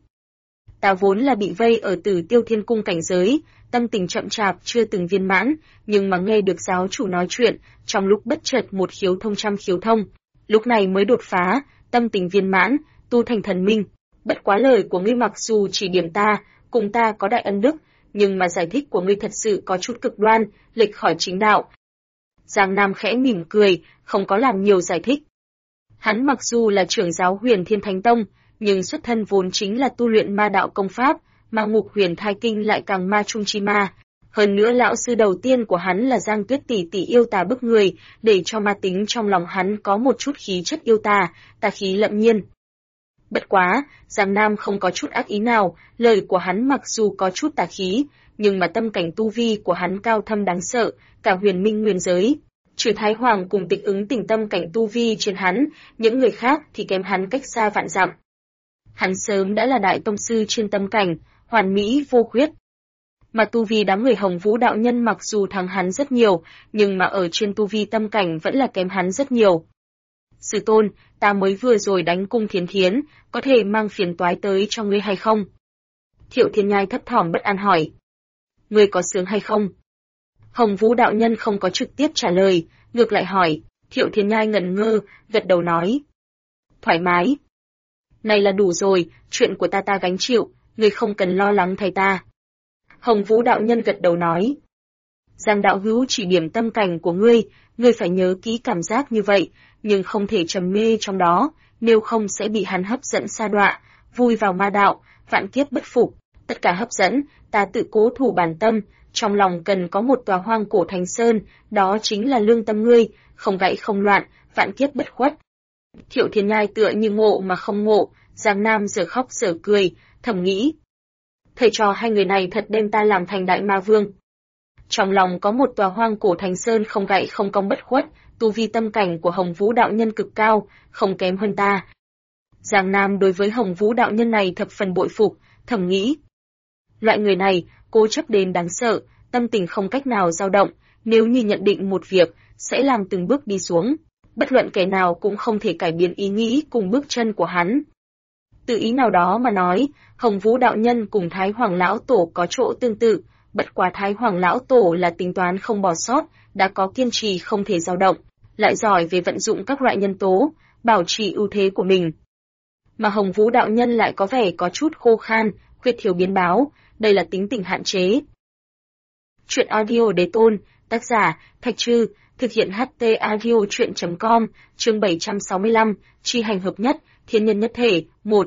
Ta vốn là bị vây ở Tử Tiêu Thiên Cung cảnh giới, tâm tình chậm chạp chưa từng viên mãn, nhưng mà nghe được giáo chủ nói chuyện, trong lúc bất chợt một khiếu thông trăm khiếu thông, lúc này mới đột phá, tâm tình viên mãn, tu thành thần minh. Bất quá lời của ngươi mặc dù chỉ điểm ta, cùng ta có đại ân đức, nhưng mà giải thích của ngươi thật sự có chút cực đoan, lệch khỏi chính đạo. Giang Nam khẽ mỉm cười, không có làm nhiều giải thích. Hắn mặc dù là trưởng giáo Huyền Thiên Thánh Tông, nhưng xuất thân vốn chính là tu luyện ma đạo công pháp, mà Ngục Huyền Thai Kinh lại càng ma trung chi ma. Hơn nữa lão sư đầu tiên của hắn là Giang Tuyết tỷ tỷ yêu tà bức người, để cho ma tính trong lòng hắn có một chút khí chất yêu tà, tà khí lậm nhiên. Bất quá, Giang Nam không có chút ác ý nào, lời của hắn mặc dù có chút tà khí, nhưng mà tâm cảnh tu vi của hắn cao thâm đáng sợ, cả huyền minh nguyên giới. Trừ Thái Hoàng cùng Tịch Ứng Tình tâm cảnh tu vi trên hắn, những người khác thì kém hắn cách xa vạn dặm. Hắn sớm đã là đại tông sư trên tâm cảnh, hoàn mỹ vô khuyết. Mà tu vi đám người Hồng Vũ đạo nhân mặc dù thắng hắn rất nhiều, nhưng mà ở trên tu vi tâm cảnh vẫn là kém hắn rất nhiều. Sư tôn, ta mới vừa rồi đánh cung Thiến Thiến, có thể mang phiền toái tới cho ngươi hay không? Thiệu Thiên Nhai thấp thỏm bất an hỏi. Ngươi có sướng hay không? Hồng Vũ đạo nhân không có trực tiếp trả lời, ngược lại hỏi. Thiệu Thiên Nhai ngẩn ngơ, gật đầu nói. Thoải mái. Này là đủ rồi, chuyện của ta gánh chịu, ngươi không cần lo lắng thay ta. Hồng Vũ đạo nhân gật đầu nói. Giang đạo hữu chỉ điểm tâm cảnh của ngươi phải nhớ kỹ cảm giác như vậy, nhưng không thể trầm mê trong đó, nếu không sẽ bị hắn hấp dẫn sa đọa, vui vào ma đạo, vạn kiếp bất phục. Tất cả hấp dẫn, ta tự cố thủ bản tâm, trong lòng cần có một tòa hoang cổ thành sơn, đó chính là lương tâm ngươi, không gãy không loạn, vạn kiếp bất khuất. Thiệu Thiên Nhai tựa như ngộ mà không ngộ, Giang Nam giờ khóc giờ cười, thầm nghĩ. Thầy trò hai người này thật đem ta làm thành đại ma vương. Trong lòng có một tòa hoang cổ thành sơn không gãy không cong bất khuất, tu vi tâm cảnh của Hồng Vũ đạo nhân cực cao, không kém hơn ta. Giang Nam đối với Hồng Vũ đạo nhân này thập phần bội phục, thầm nghĩ. Loại người này, cố chấp đến đáng sợ, tâm tình không cách nào dao động, nếu như nhận định một việc, sẽ làm từng bước đi xuống. Bất luận kẻ nào cũng không thể cải biến ý nghĩ cùng bước chân của hắn. Từ ý nào đó mà nói, Hồng Vũ đạo nhân cùng Thái Hoàng lão tổ có chỗ tương tự, bất quá Thái Hoàng lão tổ là tính toán không bỏ sót, đã có kiên trì không thể dao động, lại giỏi về vận dụng các loại nhân tố, bảo trì ưu thế của mình. Mà Hồng Vũ đạo nhân lại có vẻ có chút khô khan, khuyết thiếu biến báo, đây là tính tình hạn chế. Truyện audio đế tôn, tác giả, Thạch Trư, thực hiện HT audio truyện.com, chương 765, chi hành hợp nhất, thiên nhân nhất thể, 1.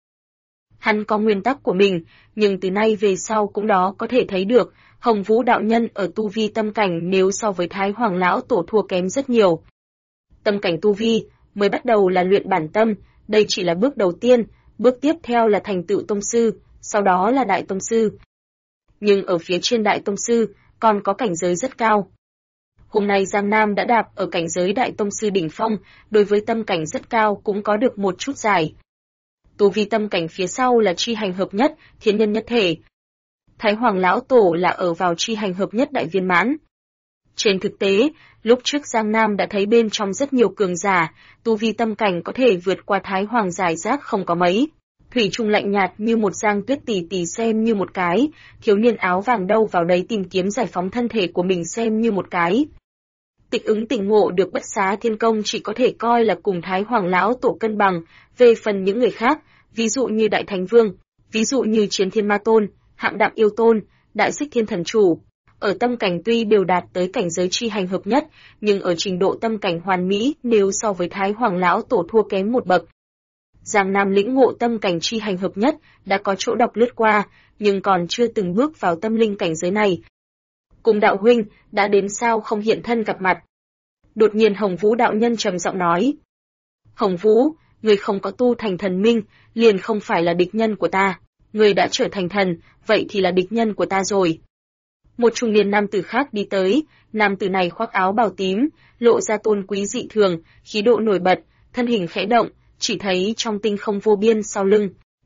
Hắn có nguyên tắc của mình, nhưng từ nay về sau cũng đó có thể thấy được, Hồng Vũ đạo nhân ở tu vi tâm cảnh nếu so với Thái Hoàng lão tổ thua kém rất nhiều. Tâm cảnh tu vi, mới bắt đầu là luyện bản tâm, đây chỉ là bước đầu tiên, bước tiếp theo là thành tựu tông sư, sau đó là đại tông sư. Nhưng ở phía trên đại tông sư, còn có cảnh giới rất cao. Hôm nay Giang Nam đã đạp ở cảnh giới đại tông sư đỉnh phong, đối với tâm cảnh rất cao cũng có được một chút giải. Tu vi tâm cảnh phía sau là chi hành hợp nhất, thiên nhân nhất thể. Thái Hoàng lão tổ là ở vào chi hành hợp nhất đại viên mãn. Trên thực tế, lúc trước Giang Nam đã thấy bên trong rất nhiều cường giả, tu vi tâm cảnh có thể vượt qua Thái Hoàng giải rác không có mấy. Thủy Trung lạnh nhạt như một Giang Tuyết tỷ tỷ xem như một cái, thiếu niên áo vàng đâu vào đấy tìm kiếm giải phóng thân thể của mình xem như một cái. Tịch Ứng tỉnh ngộ được Bất Xá Thiên Công chỉ có thể coi là cùng Thái Hoàng lão tổ cân bằng, về phần những người khác, ví dụ như Đại Thánh Vương, ví dụ như Chiến Thiên Ma Tôn, Hạm Đạm Yêu Tôn, Đại Xích Thiên Thần Chủ, ở tâm cảnh tuy đều đạt tới cảnh giới chi hành hợp nhất, nhưng ở trình độ tâm cảnh hoàn mỹ nếu so với Thái Hoàng lão tổ thua kém một bậc. Giang Nam lĩnh ngộ tâm cảnh chi hành hợp nhất, đã có chỗ đọc lướt qua, nhưng còn chưa từng bước vào tâm linh cảnh giới này. Cùng đạo huynh, đã đến sao không hiện thân gặp mặt? Đột nhiên Hồng Vũ đạo nhân trầm giọng nói. Hồng Vũ, người không có tu thành thần minh, liền không phải là địch nhân của ta. Người đã trở thành thần, vậy thì là địch nhân của ta rồi. Một trung niên nam tử khác đi tới, nam tử này khoác áo bào tím, lộ ra tôn quý dị thường, khí độ nổi bật, thân hình khẽ động, chỉ thấy trong tinh không vô biên sau lưng,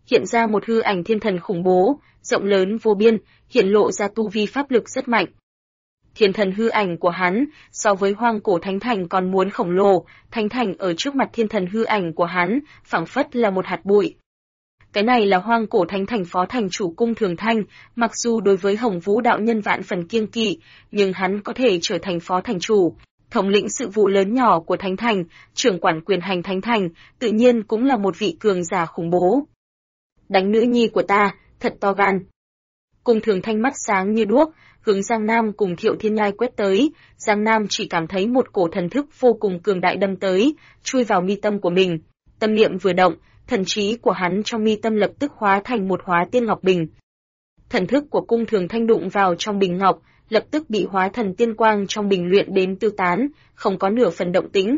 hiện ra một hư ảnh thiên thần khủng bố, rộng lớn vô biên, hiện lộ ra tu vi pháp lực rất mạnh. Thiên thần hư ảnh của hắn, so với hoang cổ thánh thành còn muốn khổng lồ, thánh thành ở trước mặt thiên thần hư ảnh của hắn, phảng phất là một hạt bụi. Cái này là hoang cổ thánh thành phó thành chủ Cung Thường Thanh, mặc dù đối với Hồng Vũ đạo nhân vạn phần kiêng kỵ, nhưng hắn có thể trở thành phó thành chủ, thống lĩnh sự vụ lớn nhỏ của thánh thành, trưởng quản quyền hành thánh thành, tự nhiên cũng là một vị cường giả khủng bố. Đánh nữ nhi của ta, thật to gan. Cung Thường Thanh mắt sáng như đuốc, hướng Giang Nam cùng Thiệu Thiên Nhai quét tới, Giang Nam chỉ cảm thấy một cổ thần thức vô cùng cường đại đâm tới, chui vào mi tâm của mình. Tâm niệm vừa động, thần trí của hắn trong mi tâm lập tức hóa thành một hóa tiên ngọc bình. Thần thức của Cung Thường Thanh đụng vào trong bình ngọc, lập tức bị hóa thần tiên quang trong bình luyện đến tiêu tán, không có nửa phần động tĩnh.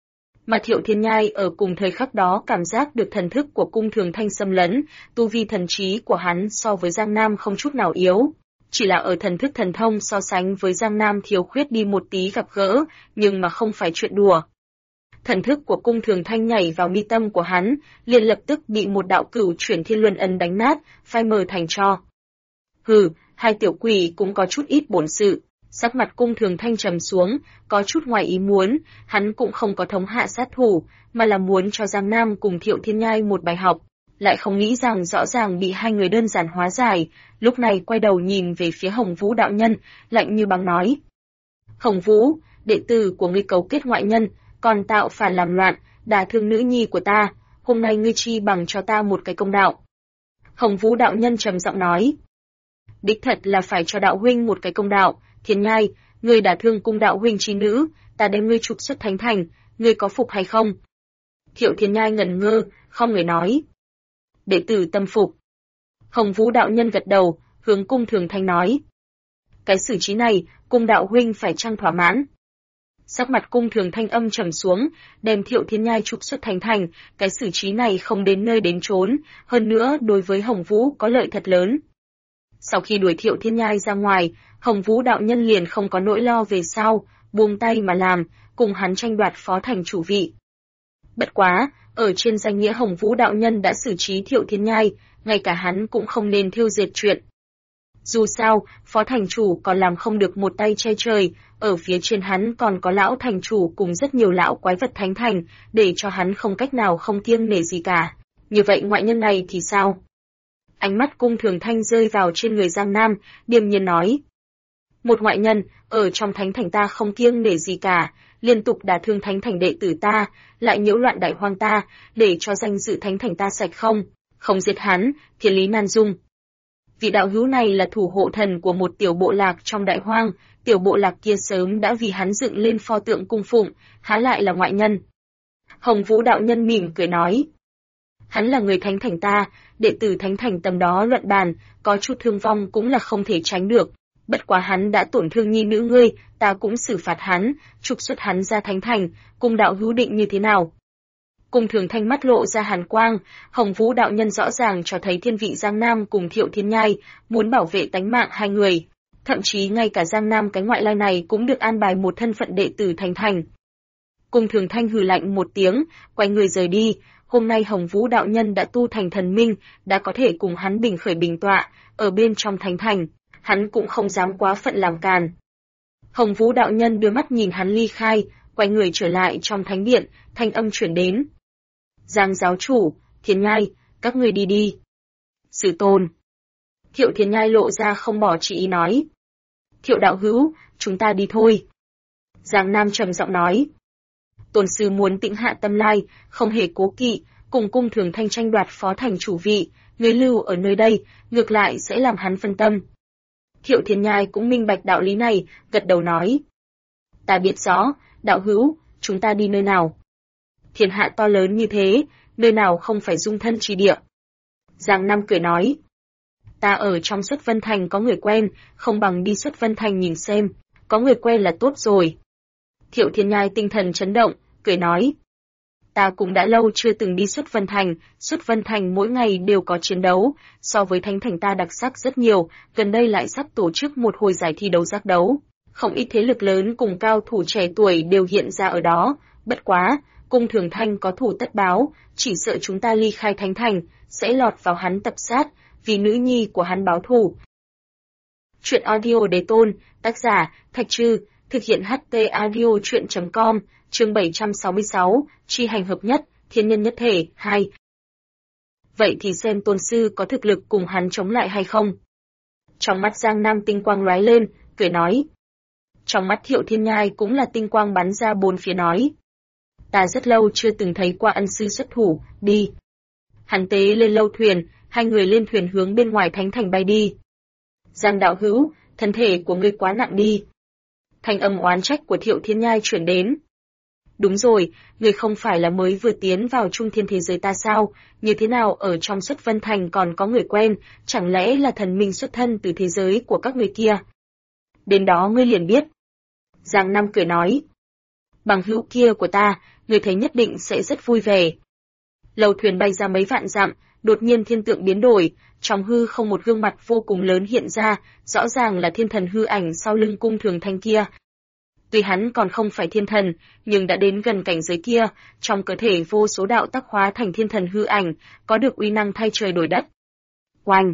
Mà Thiệu Thiên Nhai ở cùng thời khắc đó cảm giác được thần thức của Cung Thường Thanh xâm lấn, tu vi thần trí của hắn so với Giang Nam không chút nào yếu. Chỉ là ở thần thức thần thông so sánh với Giang Nam thiếu khuyết đi một tí gặp gỡ, nhưng mà không phải chuyện đùa. Thần thức của Cung Thường Thanh nhảy vào mi tâm của hắn, liền lập tức bị một đạo cửu chuyển thiên luân ấn đánh nát, phai mờ thành tro. Hừ, hai tiểu quỷ cũng có chút ít bổn sự. Sắc mặt Cung Thường Thanh trầm xuống, có chút ngoài ý muốn, hắn cũng không có thống hạ sát thủ, mà là muốn cho Giang Nam cùng Thiệu Thiên Nhai một bài học, lại không nghĩ rằng rõ ràng bị hai người đơn giản hóa giải, lúc này quay đầu nhìn về phía Hồng Vũ đạo nhân, lạnh như băng nói. Hồng Vũ, đệ tử của ngươi cấu kết ngoại nhân, còn tạo phản làm loạn, đả thương nữ nhi của ta, hôm nay ngươi chi bằng cho ta một cái công đạo. Hồng Vũ đạo nhân trầm giọng nói. Đích thật là phải cho đạo huynh một cái công đạo, Thiên Nhai, ngươi đả thương cung đạo huynh trí nữ, ta đem ngươi trục xuất thánh thành, ngươi có phục hay không? Thiệu Thiên Nhai ngẩn ngơ, không người nói. Đệ tử tâm phục. Hồng Vũ đạo nhân gật đầu, hướng Cung Thường Thanh nói. Cái xử trí này, cung đạo huynh phải chăng thỏa mãn? Sắc mặt Cung Thường Thanh âm trầm xuống, đem Thiệu Thiên Nhai trục xuất thánh thành, cái xử trí này không đến nơi đến chốn, hơn nữa đối với Hồng Vũ có lợi thật lớn. Sau khi đuổi Thiệu Thiên Nhai ra ngoài, Hồng Vũ đạo nhân liền không có nỗi lo về sau, buông tay mà làm, cùng hắn tranh đoạt phó thành chủ vị. Bất quá, ở trên danh nghĩa Hồng Vũ đạo nhân đã xử trí Thiệu Thiên Nhai, ngay cả hắn cũng không nên thiêu dệt chuyện. Dù sao, phó thành chủ còn làm không được một tay che trời, ở phía trên hắn còn có lão thành chủ cùng rất nhiều lão quái vật thánh thành, để cho hắn không cách nào không kiêng nể gì cả. Như vậy ngoại nhân này thì sao? Ánh mắt Cung Thường Thanh rơi vào trên người Giang Nam, điềm nhiên nói. Một ngoại nhân, ở trong thánh thành ta không kiêng nể gì cả, liên tục đả thương thánh thành đệ tử ta, lại nhiễu loạn đại hoang ta, để cho danh dự thánh thành ta sạch không giết hắn, thiên lý nan dung. Vị đạo hữu này là thủ hộ thần của một tiểu bộ lạc trong đại hoang, tiểu bộ lạc kia sớm đã vì hắn dựng lên pho tượng cung phụng, há lại là ngoại nhân. Hồng Vũ đạo nhân mỉm cười nói. Hắn là người thánh thành ta, đệ tử thánh thành tầm đó luận bàn, có chút thương vong cũng là không thể tránh được. Bất quá hắn đã tổn thương nhi nữ ngươi, ta cũng xử phạt hắn, trục xuất hắn ra thánh thành, cùng đạo hữu định như thế nào? Cung Thường Thanh mắt lộ ra hàn quang, Hồng Vũ đạo nhân rõ ràng cho thấy thiên vị Giang Nam cùng Thiệu Thiên Nhai, muốn bảo vệ tánh mạng hai người. Thậm chí ngay cả Giang Nam cái ngoại lai này cũng được an bài một thân phận đệ tử thánh thành. Cung Thường Thanh hừ lạnh một tiếng, quay người rời đi. Hôm nay Hồng Vũ đạo nhân đã tu thành thần minh, đã có thể cùng hắn bình khởi bình tọa, ở bên trong thánh thành, hắn cũng không dám quá phận làm càn. Hồng Vũ đạo nhân đưa mắt nhìn hắn ly khai, quay người trở lại trong thánh điện, thanh âm chuyển đến. Giang giáo chủ, Thiên Nhai, các người đi đi. Sư tôn. Thiệu Thiên Nhai lộ ra không bỏ chỉ ý nói. Thiệu đạo hữu, chúng ta đi thôi. Giang Nam trầm giọng nói. Tôn sư muốn tĩnh hạ tâm lai, không hề cố kỵ, cùng Cung Thường Thanh tranh đoạt phó thành chủ vị, người lưu ở nơi đây, ngược lại sẽ làm hắn phân tâm. Thiệu Thiên Nhai cũng minh bạch đạo lý này, gật đầu nói. Ta biết rõ, đạo hữu, chúng ta đi nơi nào? Thiên hạ to lớn như thế, nơi nào không phải dung thân chi địa. Giang Nam cười nói. Ta ở trong Xuất Vân Thành có người quen, không bằng đi Xuất Vân Thành nhìn xem, có người quen là tốt rồi. Thiệu Thiên Nhai tinh thần chấn động, cười nói. Ta cũng đã lâu chưa từng đi Xuất Vân Thành mỗi ngày đều có chiến đấu, so với thánh thành ta đặc sắc rất nhiều, gần đây lại sắp tổ chức một hồi giải thi đấu giác đấu. Không ít thế lực lớn cùng cao thủ trẻ tuổi đều hiện ra ở đó, bất quá, Cung Thường Thanh có thù tất báo, chỉ sợ chúng ta ly khai Thánh Thành, sẽ lọt vào hắn tập sát, vì nữ nhi của hắn báo thù. Chuyện audio đề tôn, tác giả, Thạch Trư, thực hiện HT audio chuyện.com, chương 766, chi hành hợp nhất, thiên nhân nhất thể, 2. Vậy thì xem tôn sư có thực lực cùng hắn chống lại hay không? Trong mắt Giang Nam tinh quang lóe lên, cười nói. Trong mắt Thiệu Thiên Nhai cũng là tinh quang bắn ra bốn phía nói. Ta rất lâu chưa từng thấy qua ân sư xuất thủ, đi. Hắn tế lên lâu thuyền, hai người lên thuyền hướng bên ngoài Thánh Thành bay đi. Giang đạo hữu, thân thể của ngươi quá nặng đi. Thanh âm oán trách của Thiệu Thiên Nhai chuyển đến. Đúng rồi, ngươi không phải là mới vừa tiến vào trung thiên thế giới ta sao, như thế nào ở trong Xuất Vân Thành còn có người quen, chẳng lẽ là thần minh xuất thân từ thế giới của các người kia? Đến đó ngươi liền biết. Giang Nam cười nói. Bằng hữu kia của ta, ngươi thấy nhất định sẽ rất vui vẻ. Lầu thuyền bay ra mấy vạn dặm, đột nhiên thiên tượng biến đổi, trong hư không một gương mặt vô cùng lớn hiện ra, rõ ràng là thiên thần hư ảnh sau lưng Cung Thường Thanh kia. Tuy hắn còn không phải thiên thần, nhưng đã đến gần cảnh giới kia, trong cơ thể vô số đạo tác hóa thành thiên thần hư ảnh, có được uy năng thay trời đổi đất. Oanh!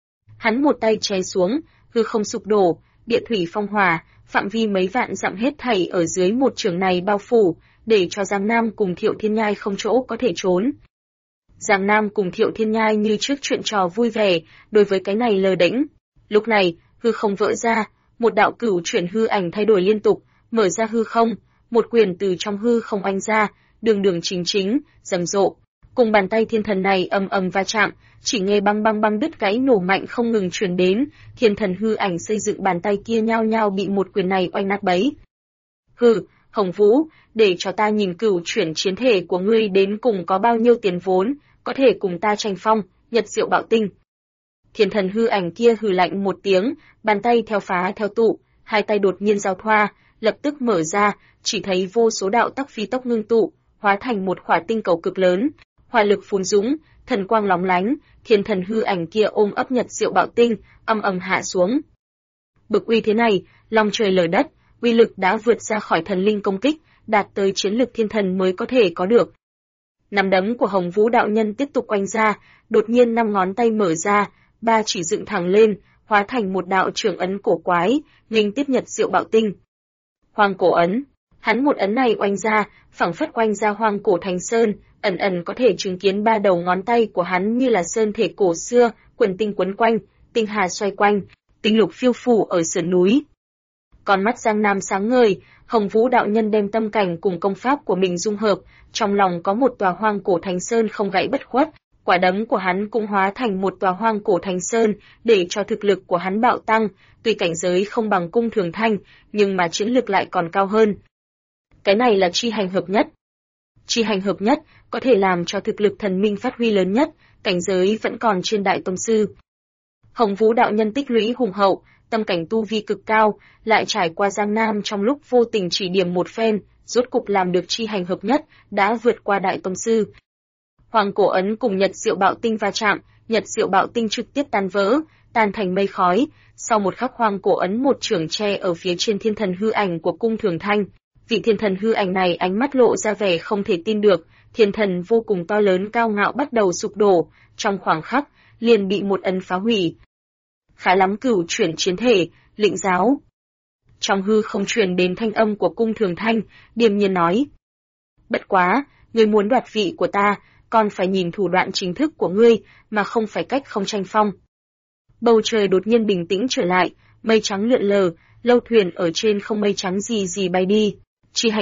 Hắn một tay chém xuống, hư không sụp đổ, địa thủy phong hỏa, phạm vi mấy vạn dặm hết thảy ở dưới một trường này bao phủ, để cho Giang Nam cùng Thiệu Thiên Nhai không chỗ có thể trốn. Giang Nam cùng Thiệu Thiên Nhai như trước chuyện trò vui vẻ, đối với cái này lờ đễnh. Lúc này, hư không vỡ ra, một đạo cửu chuyển hư ảnh thay đổi liên tục, mở ra hư không, một quyền từ trong hư không oanh ra, đường đường chính chính, rầm rộ. Cùng bàn tay thiên thần này ầm ầm va chạm, chỉ nghe băng băng băng đứt gãy nổ mạnh không ngừng truyền đến, thiên thần hư ảnh xây dựng bàn tay kia nhao nhao bị một quyền này oanh nát bấy. Hừ, Hồng Vũ, để cho ta nhìn cửu chuyển chiến thể của ngươi đến cùng có bao nhiêu tiền vốn, có thể cùng ta tranh phong, nhật diệu bạo tinh. Thiên thần hư ảnh kia hừ lạnh một tiếng, bàn tay theo phá theo tụ, hai tay đột nhiên giao thoa, lập tức mở ra, chỉ thấy vô số đạo tắc phi tốc ngưng tụ, hóa thành một khỏa tinh cầu cực lớn, hỏa lực phun dũng, thần quang lóng lánh, thiên thần hư ảnh kia ôm ấp nhật diệu bạo tinh, âm ầm hạ xuống. Bực uy thế này, long trời lở đất, uy lực đã vượt ra khỏi thần linh công kích, đạt tới chiến lực thiên thần mới có thể có được. Nắm đấm của Hồng Vũ đạo nhân tiếp tục oanh ra, đột nhiên 5 ngón tay mở ra, ba chỉ dựng thẳng lên, hóa thành một đạo trưởng ấn cổ quái, nghênh tiếp nhật diệu bạo tinh. Hoang cổ ấn, hắn một ấn này oanh ra, phảng phất oanh ra hoang cổ thành sơn, ẩn ẩn có thể chứng kiến ba đầu ngón tay của hắn như là sơn thể cổ xưa, quần tinh quấn quanh, tinh hà xoay quanh, tinh lục phiêu phù ở sườn núi. Con mắt Giang Nam sáng ngời, Hồng Vũ đạo nhân đem tâm cảnh cùng công pháp của mình dung hợp, trong lòng có một tòa hoang cổ thành sơn không gãy bất khuất, quả đấm của hắn cũng hóa thành một tòa hoang cổ thành sơn, để cho thực lực của hắn bạo tăng, tuy cảnh giới không bằng Cung Thường Thanh, nhưng mà chiến lực lại còn cao hơn. Cái này là chi hành hợp nhất. Chi hành hợp nhất có thể làm cho thực lực thần minh phát huy lớn nhất, cảnh giới vẫn còn trên đại tông sư. Hồng Vũ đạo nhân tích lũy hùng hậu, tâm cảnh tu vi cực cao, lại trải qua Giang Nam trong lúc vô tình chỉ điểm một phen, rốt cục làm được chi hành hợp nhất, đã vượt qua đại tông sư. Hoàng cổ ấn cùng nhật diệu bạo tinh va chạm, nhật diệu bạo tinh trực tiếp tan vỡ, tan thành mây khói. Sau một khắc hoàng cổ ấn một chưởng che ở phía trên thiên thần hư ảnh của Cung Thường Thanh. Vị thiên thần hư ảnh này ánh mắt lộ ra vẻ không thể tin được, thiên thần vô cùng to lớn cao ngạo bắt đầu sụp đổ, trong khoảng khắc, liền bị một ấn phá hủy. Khá lắm cửu chuyển chiến thể, lĩnh giáo. Trong hư không truyền đến thanh âm của Cung Thường Thanh, điềm nhiên nói. Bất quá, ngươi muốn đoạt vị của ta, còn phải nhìn thủ đoạn chính thức của ngươi, mà không phải cách không tranh phong. Bầu trời đột nhiên bình tĩnh trở lại, mây trắng lượn lờ, lâu thuyền ở trên không mây trắng gì gì bay đi. Chi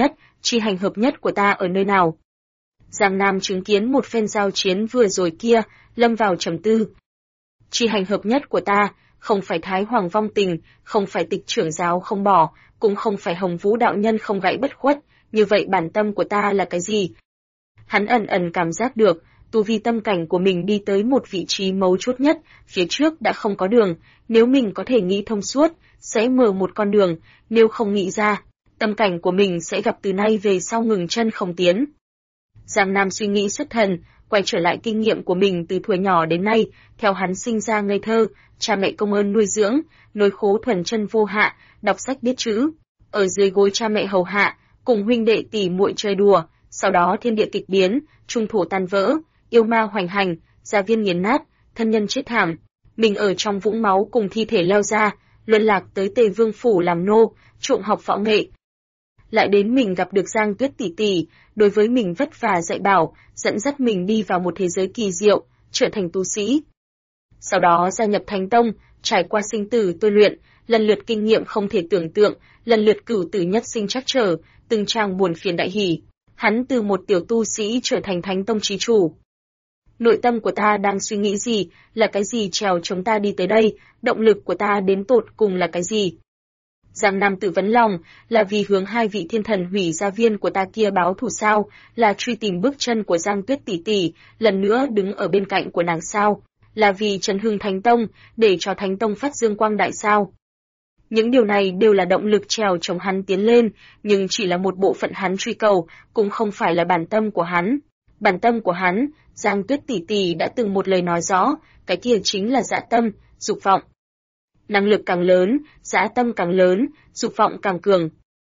hành hợp nhất của ta ở nơi nào? Giang Nam chứng kiến một phen giao chiến vừa rồi kia, lâm vào trầm tư. Chi hành hợp nhất của ta, không phải Thái Hoàng vong tình, không phải Tịch trưởng giáo không bỏ, cũng không phải Hồng Vũ đạo nhân không gãy bất khuất, như vậy bản tâm của ta là cái gì? Hắn ẩn ẩn cảm giác được, tu vi tâm cảnh của mình đi tới một vị trí mấu chốt nhất, phía trước đã không có đường, nếu mình có thể nghĩ thông suốt, sẽ mở một con đường, nếu không nghĩ ra, tâm cảnh của mình sẽ gặp từ nay về sau ngừng chân không tiến. Giang Nam suy nghĩ xuất thần, quay trở lại kinh nghiệm của mình từ thuở nhỏ đến nay, theo hắn sinh ra ngây thơ, cha mẹ công ơn nuôi dưỡng, nối khố thuần chân vô hạ, đọc sách biết chữ, ở dưới gối cha mẹ hầu hạ, cùng huynh đệ tỷ muội chơi đùa, Sau đó thiên địa kịch biến, trung thổ tan vỡ, yêu ma hoành hành, gia viên nghiền nát, thân nhân chết thảm. Mình ở trong vũng máu cùng thi thể leo ra, luân lạc tới Tề Vương phủ làm nô, trộm học võ nghệ. Lại đến mình gặp được Giang Tuyết tỷ tỷ, đối với mình vất vả dạy bảo, dẫn dắt mình đi vào một thế giới kỳ diệu, trở thành tu sĩ. Sau đó gia nhập Thánh Tông, trải qua sinh tử tôi luyện, lần lượt kinh nghiệm không thể tưởng tượng, lần lượt cửu tử nhất sinh trắc trở, từng trang buồn phiền đại hỉ. Hắn từ một tiểu tu sĩ trở thành Thánh Tông chí chủ. Nội tâm của ta đang suy nghĩ gì, là cái gì trèo chống ta đi tới đây, động lực của ta đến tột cùng là cái gì? Giang Nam tự vấn lòng, là vì hướng hai vị thiên thần hủy gia viên của ta kia báo thù sao, là truy tìm bước chân của Giang Tuyết tỷ tỷ, lần nữa đứng ở bên cạnh của nàng sao, là vì trấn hưng Thánh Tông, để cho Thánh Tông phát dương quang đại sao. Những điều này đều là động lực trèo chống hắn tiến lên, nhưng chỉ là một bộ phận hắn truy cầu, cũng không phải là bản tâm của hắn. Bản tâm của hắn, Giang Tuyết tỷ tỷ đã từng một lời nói rõ, cái kia chính là dã tâm, dục vọng. Năng lực càng lớn, dã tâm càng lớn, dục vọng càng cường.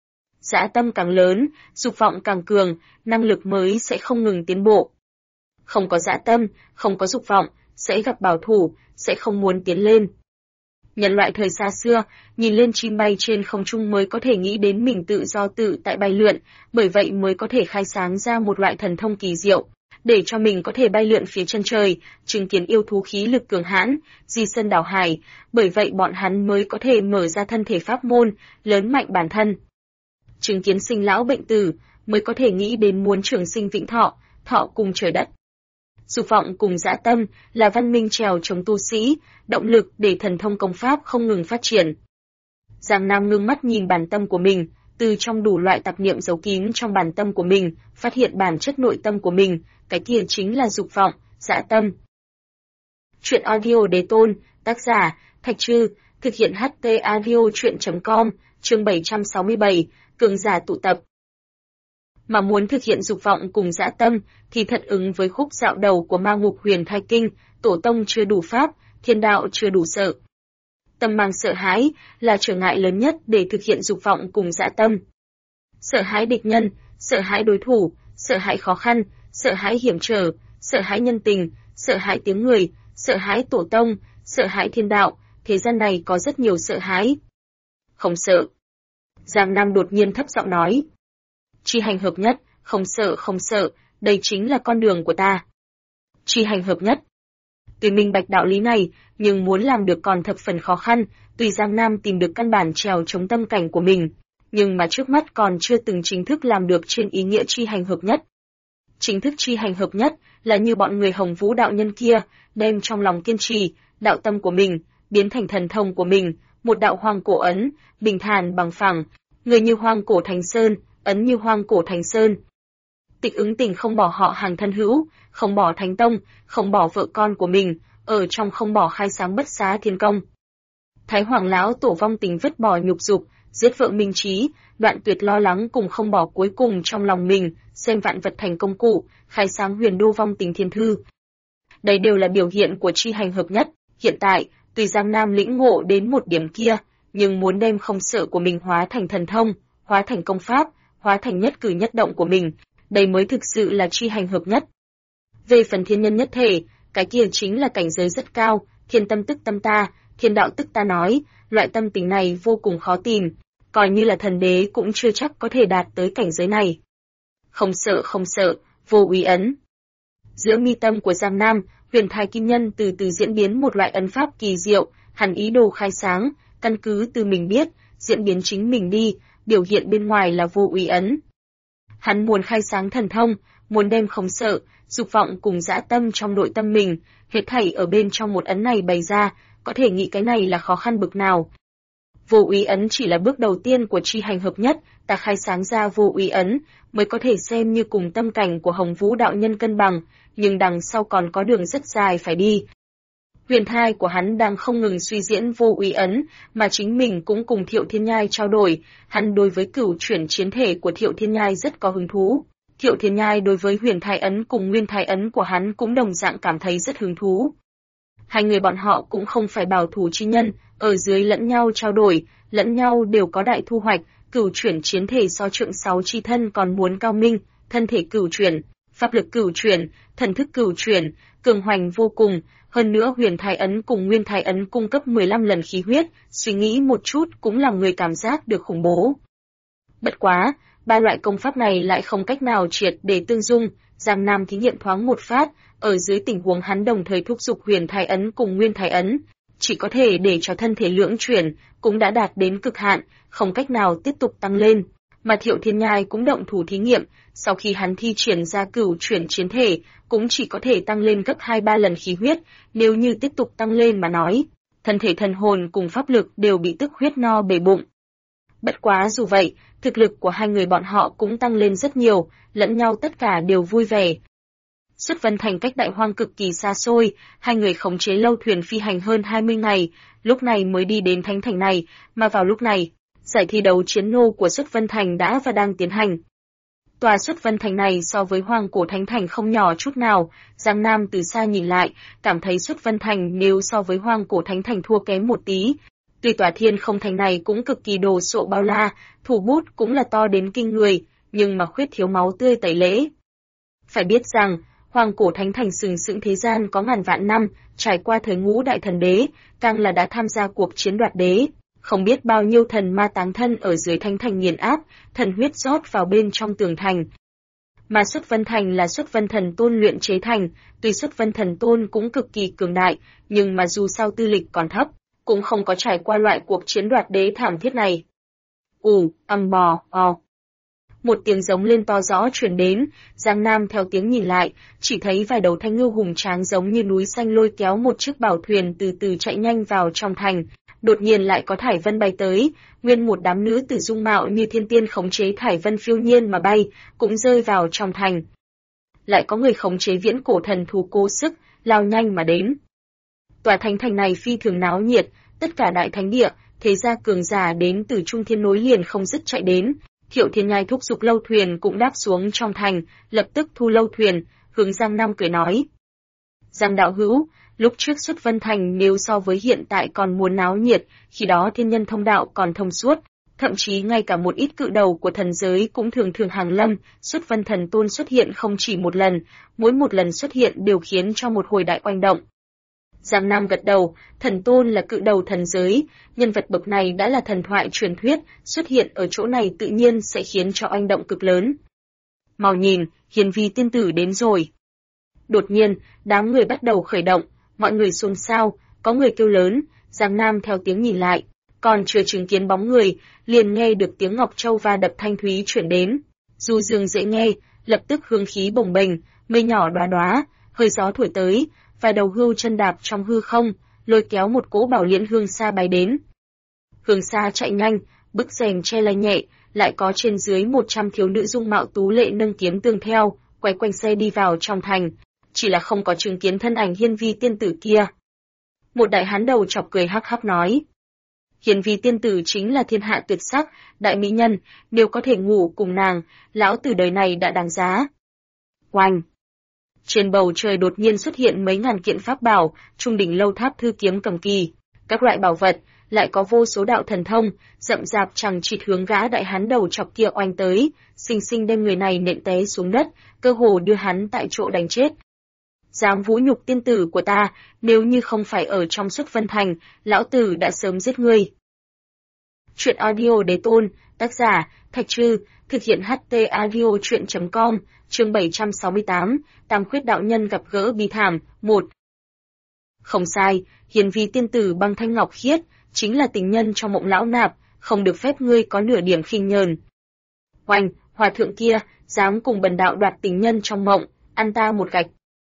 Dã tâm càng lớn, dục vọng càng cường, năng lực mới sẽ không ngừng tiến bộ. Không có dã tâm, không có dục vọng, sẽ gặp bảo thủ, sẽ không muốn tiến lên. Nhân loại thời xa xưa, nhìn lên chim bay trên không trung mới có thể nghĩ đến mình tự do tự tại bay lượn, bởi vậy mới có thể khai sáng ra một loại thần thông kỳ diệu, để cho mình có thể bay lượn phía chân trời, chứng kiến yêu thú khí lực cường hãn, di sơn đảo hải, bởi vậy bọn hắn mới có thể mở ra thân thể pháp môn, lớn mạnh bản thân. Chứng kiến sinh lão bệnh tử, mới có thể nghĩ đến muốn trường sinh vĩnh thọ, thọ cùng trời đất. Dục vọng cùng dã tâm là văn minh trèo chống tu sĩ, động lực để thần thông công pháp không ngừng phát triển. Giang Nam ngưng mắt nhìn bản tâm của mình, từ trong đủ loại tạp niệm giấu kín trong bản tâm của mình, phát hiện bản chất nội tâm của mình, cái kia chính là dục vọng, dã tâm. Truyện audio Đế Tôn, tác giả Thạch Trư, thực hiện HT Audio Truyện.com, chương 767, cường giả tụ tập. Mà muốn thực hiện dục vọng cùng dã tâm, thì thật ứng với khúc dạo đầu của Ma Ngục Huyền Thai Kinh, tổ tông chưa đủ pháp, thiên đạo chưa đủ sợ. Tâm mang sợ hãi là trở ngại lớn nhất để thực hiện dục vọng cùng dã tâm. Sợ hãi địch nhân, sợ hãi đối thủ, sợ hãi khó khăn, sợ hãi hiểm trở, sợ hãi nhân tình, sợ hãi tiếng người, sợ hãi tổ tông, sợ hãi thiên đạo, thế gian này có rất nhiều sợ hãi. Không sợ. Giang Nam đột nhiên thấp giọng nói. Chi hành hợp nhất, không sợ, đây chính là con đường của ta. Chi hành hợp nhất. Tuy minh bạch đạo lý này, nhưng muốn làm được còn thập phần khó khăn, tuy Giang Nam tìm được căn bản trèo chống tâm cảnh của mình, nhưng mà trước mắt còn chưa từng chính thức làm được trên ý nghĩa chi hành hợp nhất. Chính thức chi hành hợp nhất là như bọn người Hồng Vũ đạo nhân kia, đem trong lòng kiên trì, đạo tâm của mình, biến thành thần thông của mình, một đạo hoang cổ ấn, bình thản bằng phẳng, người như hoang cổ thành sơn, ấn như hoang cổ thành sơn. Tịch Ứng Tình không bỏ họ hàng thân hữu, không bỏ Thánh Tông, không bỏ vợ con của mình, ở trong không bỏ khai sáng bất xá thiên công. Thái Hoàng lão tổ vong tình vứt bỏ nhục dục, giết vợ Minh Trí, đoạn tuyệt lo lắng cùng không bỏ cuối cùng trong lòng mình, xem vạn vật thành công cụ, khai sáng huyền đô vong tình thiên thư. Đây đều là biểu hiện của chi hành hợp nhất. Hiện tại, tuy Giang Nam lĩnh ngộ đến một điểm kia, nhưng muốn đem không sợ của mình hóa thành thần thông, hóa thành công pháp, hóa thành nhất cử nhất động của mình, đây mới thực sự là chi hành hợp nhất. Về phần thiên nhân nhất thể, cái kia chính là cảnh giới rất cao, thiên tâm tức tâm ta, thiên đạo tức ta nói, loại tâm tình này vô cùng khó tìm, coi như là thần đế cũng chưa chắc có thể đạt tới cảnh giới này. Không sợ, vô úy ấn. Giữa mi tâm của Giang Nam, Huyền Thai Kim Nhân từ từ diễn biến một loại ấn pháp kỳ diệu, hắn ý đồ khai sáng, căn cứ từ mình biết, diễn biến chính mình đi, biểu hiện bên ngoài là vô úy ấn. Hắn muốn khai sáng thần thông, muốn đem không sợ, dục vọng cùng dã tâm trong nội tâm mình, hết thảy ở bên trong một ấn này bày ra, có thể nghĩ cái này là khó khăn bực nào. Vô úy ấn chỉ là bước đầu tiên của chi hành hợp nhất, ta khai sáng ra vô úy ấn, mới có thể xem như cùng tâm cảnh của Hồng Vũ đạo nhân cân bằng, nhưng đằng sau còn có đường rất dài phải đi. Huyền thai của hắn đang không ngừng suy diễn vô úy ấn, mà chính mình cũng cùng Thiệu Thiên Nhai trao đổi, hắn đối với cửu chuyển chiến thể của Thiệu Thiên Nhai rất có hứng thú. Thiệu Thiên Nhai đối với huyền thai ấn cùng nguyên thai ấn của hắn cũng đồng dạng cảm thấy rất hứng thú. Hai người bọn họ cũng không phải bảo thủ chi nhân, ở dưới lẫn nhau trao đổi, lẫn nhau đều có đại thu hoạch, cửu chuyển chiến thể so trượng 6 chi thân còn muốn cao minh, thân thể cửu chuyển, pháp lực cửu chuyển, thần thức cửu chuyển, cường hoành vô cùng, hơn nữa Huyền Thái Ấn cùng Nguyên Thái Ấn cung cấp 15 lần khí huyết, suy nghĩ một chút cũng làm người cảm giác được khủng bố. Bất quá, ba loại công pháp này lại không cách nào triệt để tương dung, Giang Nam thí nghiệm thoáng một phát, ở dưới tình huống hắn đồng thời thúc giục Huyền Thái Ấn cùng Nguyên Thái Ấn, chỉ có thể để cho thân thể lưỡng chuyển, cũng đã đạt đến cực hạn, không cách nào tiếp tục tăng lên. Mà Thiệu Thiên Nhai cũng động thủ thí nghiệm, sau khi hắn thi triển ra cửu chuyển chiến thể, cũng chỉ có thể tăng lên gấp 2-3 lần khí huyết, nếu như tiếp tục tăng lên mà nói, thân thể thần hồn cùng pháp lực đều bị tức huyết no bể bụng. Bất quá dù vậy, thực lực của hai người bọn họ cũng tăng lên rất nhiều, lẫn nhau tất cả đều vui vẻ. Xuất Vân Thành cách Đại Hoang cực kỳ xa xôi, hai người khống chế lâu thuyền phi hành hơn 20 ngày, lúc này mới đi đến Thánh Thành này, mà vào lúc này, giải thi đấu chiến nô của Xuất Vân Thành đã và đang tiến hành. Tòa Xuất Vân Thành này so với Hoang Cổ Thánh Thành không nhỏ chút nào, Giang Nam từ xa nhìn lại, cảm thấy Xuất Vân Thành nếu so với Hoang Cổ Thánh Thành thua kém một tí. Tuy tòa Thiên Không Thành này cũng cực kỳ đồ sộ bao la, thủ bút cũng là to đến kinh người, nhưng mà khuyết thiếu máu tươi tẩy lễ. Phải biết rằng, Hoang Cổ Thánh Thành sừng sững thế gian có ngàn vạn năm, trải qua thời Ngũ Đại Thần Đế, càng là đã tham gia cuộc chiến đoạt đế. Không biết bao nhiêu thần ma táng thân ở dưới Thánh Thành nghiền áp, thần huyết rót vào bên trong tường thành. Mà Xuất Vân Thành là Xuất Vân Thần Tôn luyện chế thành, tuy Xuất Vân Thần Tôn cũng cực kỳ cường đại, nhưng mà dù sao tư lịch còn thấp, cũng không có trải qua loại cuộc chiến đoạt đế thảm thiết này. Một tiếng giống lên to rõ truyền đến, Giang Nam theo tiếng nhìn lại, chỉ thấy vài đầu thanh ngưu hùng tráng giống như núi xanh lôi kéo một chiếc bảo thuyền từ từ chạy nhanh vào trong thành. Đột nhiên lại có thải vân bay tới, nguyên một đám nữ tử dung mạo như thiên tiên khống chế thải vân phiêu nhiên mà bay, cũng rơi vào trong thành. Lại có người khống chế viễn cổ thần thú cố sức, lao nhanh mà đến. Tòa thánh thành này phi thường náo nhiệt, tất cả đại thánh địa, thế gia cường giả đến từ Trung Thiên nối liền không dứt chạy đến. Thiệu Thiên Nhai thúc giục lâu thuyền cũng đáp xuống trong thành, lập tức thu lâu thuyền, hướng Giang Nam cười nói. Giang đạo hữu, lúc trước Xuất Vân Thành nếu so với hiện tại còn muốn náo nhiệt, khi đó thiên nhân thông đạo còn thông suốt, thậm chí ngay cả một ít cự đầu của thần giới cũng thường thường hàng lâm, Xuất Vân Thần Tôn xuất hiện không chỉ một lần, mỗi một lần xuất hiện đều khiến cho một hồi đại oanh động. Giang Nam gật đầu, Thần Tôn là cự đầu thần giới, nhân vật bậc này đã là thần thoại truyền thuyết, xuất hiện ở chỗ này tự nhiên sẽ khiến cho oanh động cực lớn. Mau nhìn, Hiền Vi tiên tử đến rồi. Đột nhiên, đám người bắt đầu khởi động, mọi người xôn xao, có người kêu lớn, Giang Nam theo tiếng nhìn lại, còn chưa chứng kiến bóng người, liền nghe được tiếng ngọc châu va đập thanh thúy chuyển đến. Du dương dễ nghe, lập tức hương khí bồng bềnh, mây nhỏ đóa đóa, hơi gió thổi tới, vài đầu hươu chân đạp trong hư không, lôi kéo một cỗ bảo liễn hương xa bay đến. Hương xa chạy nhanh, bức rèm che lay nhẹ, lại có trên dưới 100 thiếu nữ dung mạo tú lệ nâng kiếm tương theo, quay quanh xe đi vào trong thành, chỉ là không có chứng kiến thân ảnh Hiên Vi tiên tử kia. Một đại hán đầu chọc cười hắc hắc nói. Hiên Vi tiên tử chính là thiên hạ tuyệt sắc, đại mỹ nhân, nếu có thể ngủ cùng nàng, lão tử đời này đã đáng giá. Oanh! Trên bầu trời đột nhiên xuất hiện mấy ngàn kiện pháp bảo, trung đỉnh lâu tháp thư kiếm cầm kỳ, các loại bảo vật, lại có vô số đạo thần thông, rậm rạp chằng chịt hướng gã đại hán đầu chọc kia oanh tới, xinh xinh đem người này nện té xuống đất, cơ hồ đưa hắn tại chỗ đánh chết. Dám vũ nhục tiên tử của ta, nếu như không phải ở trong Xuất Vân Thành, lão tử đã sớm giết ngươi. Chuyện audio đế tôn, tác giả, Thạch Trư, thực hiện HT audio chuyện.com, chương 768, Tam Khuyết đạo nhân gặp gỡ bi thảm, 1. Không sai, Hiền Vi tiên tử bằng thanh ngọc khiết, chính là tình nhân trong mộng lão nạp, không được phép ngươi có nửa điểm khinh nhờn. Oanh, hòa thượng kia, dám cùng bần đạo đoạt tình nhân trong mộng, ăn ta một gạch.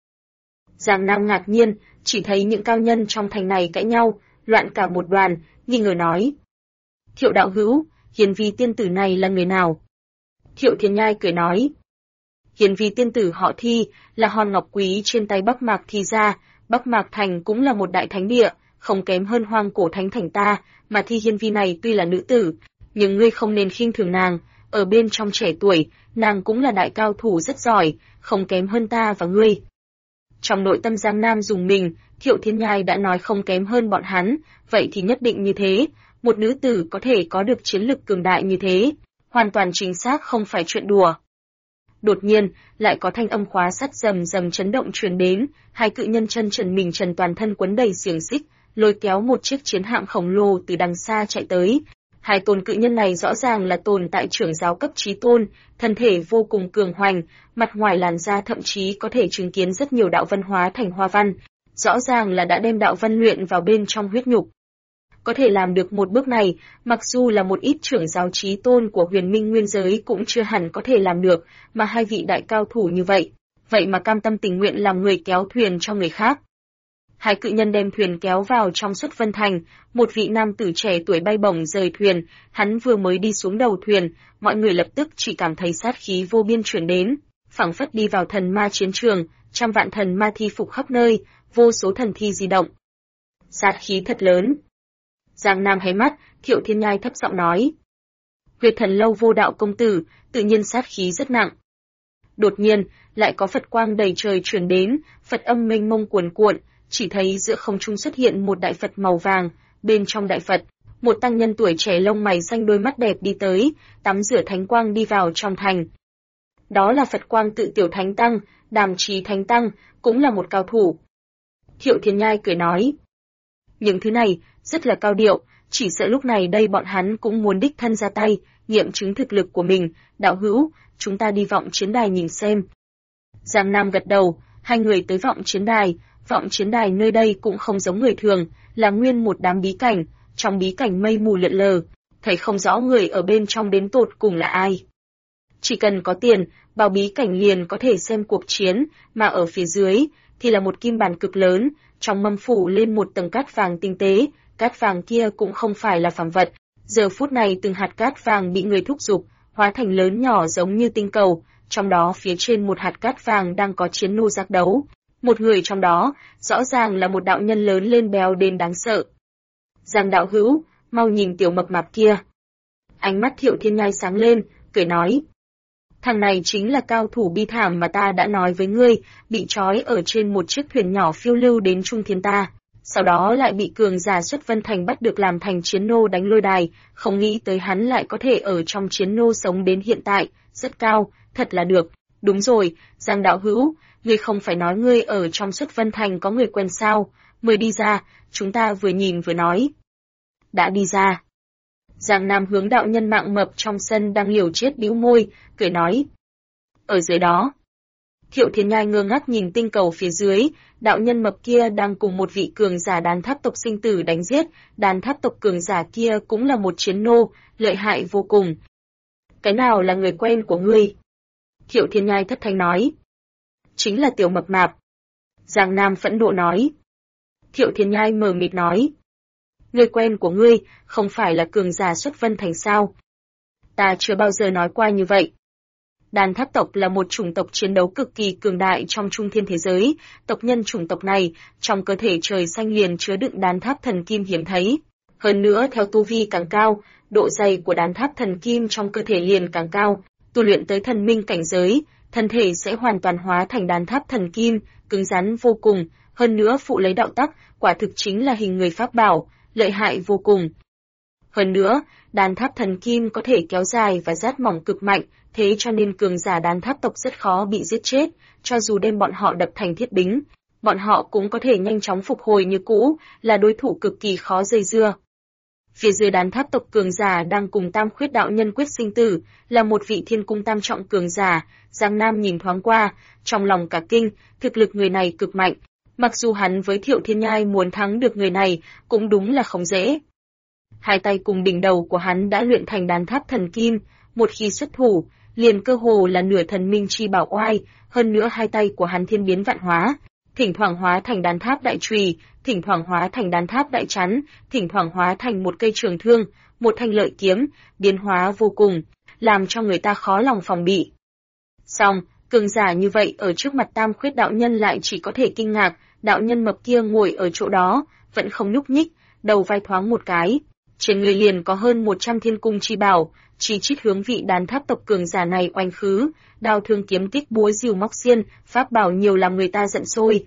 Giang Nam ngạc nhiên, chỉ thấy những cao nhân trong thành này cãi nhau, loạn cả một đoàn, nghi ngờ nói. Thiệu đạo hữu, Hiền Vi tiên tử này là người nào? Thiệu Thiên Nhai cười nói. Hiền Vi tiên tử họ Thi, là hòn ngọc quý trên tay Bắc Mạc Thi gia, Bắc Mạc Thành cũng là một đại thánh địa, không kém hơn Hoang Cổ Thánh Thành ta, mà Thi Hiên Vi này tuy là nữ tử, nhưng ngươi không nên khinh thường nàng, ở bên trong trẻ tuổi, nàng cũng là đại cao thủ rất giỏi, không kém hơn ta và ngươi. Trong nội tâm Giang Nam dùng mình, Thiệu Thiên Nhai đã nói không kém hơn bọn hắn, vậy thì nhất định như thế, một nữ tử có thể có được chiến lực cường đại như thế, hoàn toàn chính xác không phải chuyện đùa. Đột nhiên, lại có thanh âm khóa sắt rầm rầm chấn động truyền đến, hai cự nhân chân trần mình trần toàn thân quấn đầy xiềng xích, lôi kéo một chiếc chiến hạm khổng lồ từ đằng xa chạy tới. Hai tôn cự nhân này rõ ràng là tồn tại trưởng giáo cấp chí tôn, thân thể vô cùng cường hoành, mặt ngoài làn da thậm chí có thể chứng kiến rất nhiều đạo văn hóa thành hoa văn, rõ ràng là đã đem đạo văn luyện vào bên trong huyết nhục. Có thể làm được một bước này, mặc dù là một ít trưởng giáo chí tôn của huyền minh nguyên giới cũng chưa hẳn có thể làm được, mà hai vị đại cao thủ như vậy, vậy mà cam tâm tình nguyện làm người kéo thuyền cho người khác. Hai cự nhân đem thuyền kéo vào trong Xuất Vân Thành, một vị nam tử trẻ tuổi bay bổng rời thuyền, hắn vừa mới đi xuống đầu thuyền, mọi người lập tức chỉ cảm thấy sát khí vô biên chuyển đến, phảng phất đi vào thần ma chiến trường, trăm vạn thần ma thi phục khắp nơi, vô số thần thi di động. Sát khí thật lớn. Giang Nam hé mắt, Thiệu Thiên Nhai thấp giọng nói. Huyệt Thần Lâu vô đạo công tử, tự nhiên sát khí rất nặng. Đột nhiên, lại có Phật quang đầy trời truyền đến, Phật âm mênh mông cuồn cuộn, chỉ thấy giữa không trung xuất hiện một đại Phật màu vàng, bên trong đại Phật, một tăng nhân tuổi trẻ lông mày xanh đôi mắt đẹp đi tới, tắm rửa thánh quang đi vào trong thành. Đó là Phật quang tự tiểu thánh tăng, Đàm Trí thánh tăng, cũng là một cao thủ. Thiệu Thiên Nhai cười nói. Những thứ này, rất là cao điệu, chỉ sợ lúc này đây bọn hắn cũng muốn đích thân ra tay, nghiệm chứng thực lực của mình, đạo hữu, chúng ta đi vọng chiến đài nhìn xem. Giang Nam gật đầu, hai người tới vọng chiến đài nơi đây cũng không giống người thường, là nguyên một đám bí cảnh, trong bí cảnh mây mù lượn lờ, thấy không rõ người ở bên trong đến tột cùng là ai. Chỉ cần có tiền, vào bí cảnh liền có thể xem cuộc chiến, mà ở phía dưới, thì là một kim bàn cực lớn, trong mâm phủ lên một tầng cát vàng tinh tế, cát vàng kia cũng không phải là phàm vật. Giờ phút này từng hạt cát vàng bị người thúc giục, hóa thành lớn nhỏ giống như tinh cầu, trong đó phía trên một hạt cát vàng đang có chiến nô giác đấu. Một người trong đó, rõ ràng là một đạo nhân lớn lên béo đến đáng sợ. Giang đạo hữu, mau nhìn tiểu mập mạp kia. Ánh mắt Thiệu Thiên Nhai sáng lên, cười nói. Thằng này chính là cao thủ bi thảm mà ta đã nói với ngươi, bị trói ở trên một chiếc thuyền nhỏ phiêu lưu đến Trung Thiên ta. Sau đó lại bị cường giả Xuất Vân Thành bắt được làm thành chiến nô đánh lôi đài, không nghĩ tới hắn lại có thể ở trong chiến nô sống đến hiện tại, rất cao, thật là được. Đúng rồi, Giang đạo hữu, ngươi không phải nói ngươi ở trong Xuất Vân Thành có người quen sao, mời đi ra, chúng ta vừa nhìn vừa nói. Đã đi ra. Giang Nam hướng đạo nhân mạng mập trong sân đang liều chết bĩu môi, cười nói. Ở dưới đó. Thiệu Thiên Nhai ngơ ngác nhìn tinh cầu phía dưới, đạo nhân mập kia đang cùng một vị cường giả đàn tháp tộc sinh tử đánh giết, đàn tháp tộc cường giả kia cũng là một chiến nô, lợi hại vô cùng. Cái nào là người quen của ngươi? Thiệu Thiên Nhai thất thanh nói. Chính là tiểu mập mạp. Giang Nam phẫn nộ nói. Thiệu Thiên Nhai mờ mịt nói. Người quen của ngươi, không phải là cường giả Xuất Vân Thành sao? Ta chưa bao giờ nói qua như vậy. Đàn tháp tộc là một chủng tộc chiến đấu cực kỳ cường đại trong trung thiên thế giới, tộc nhân chủng tộc này, trong cơ thể trời xanh liền chứa đựng đàn tháp thần kim hiếm thấy. Hơn nữa theo tu vi càng cao, độ dày của đàn tháp thần kim trong cơ thể liền càng cao, tu luyện tới thần minh cảnh giới, thân thể sẽ hoàn toàn hóa thành đàn tháp thần kim, cứng rắn vô cùng, hơn nữa phụ lấy đạo tắc, quả thực chính là hình người pháp bảo, lợi hại vô cùng. Hơn nữa, đàn tháp thần kim có thể kéo dài và rát mỏng cực mạnh, thế cho nên cường giả đàn tháp tộc rất khó bị giết chết, cho dù đem bọn họ đập thành thiết bính, bọn họ cũng có thể nhanh chóng phục hồi như cũ, là đối thủ cực kỳ khó dây dưa. Phía dưới đàn tháp tộc cường giả đang cùng Tam Khuyết đạo nhân quyết sinh tử, là một vị thiên cung tam trọng cường giả, Giang Nam nhìn thoáng qua, trong lòng cả kinh, thực lực người này cực mạnh, mặc dù hắn với Thiệu Thiên Nhai muốn thắng được người này, cũng đúng là không dễ. Hai tay cùng đỉnh đầu của hắn đã luyện thành đàn tháp thần kim, một khi xuất thủ, liền cơ hồ là nửa thần minh chi bảo oai, hơn nữa hai tay của hắn thiên biến vạn hóa, thỉnh thoảng hóa thành đàn tháp đại chùy, thỉnh thoảng hóa thành đàn tháp đại chắn, thỉnh thoảng hóa thành một cây trường thương, một thanh lợi kiếm, biến hóa vô cùng, làm cho người ta khó lòng phòng bị. Song, cường giả như vậy ở trước mặt Tam Khuyết đạo nhân lại chỉ có thể kinh ngạc, đạo nhân mập kia ngồi ở chỗ đó, vẫn không nhúc nhích, đầu vai thoáng một cái, trên người liền có hơn 100 thiên cung chi bảo, chi chít hướng vị đàn tháp tộc cường giả này oanh khứ, đao thương kiếm kích búa rìu móc xiên, pháp bảo nhiều làm người ta giận sôi.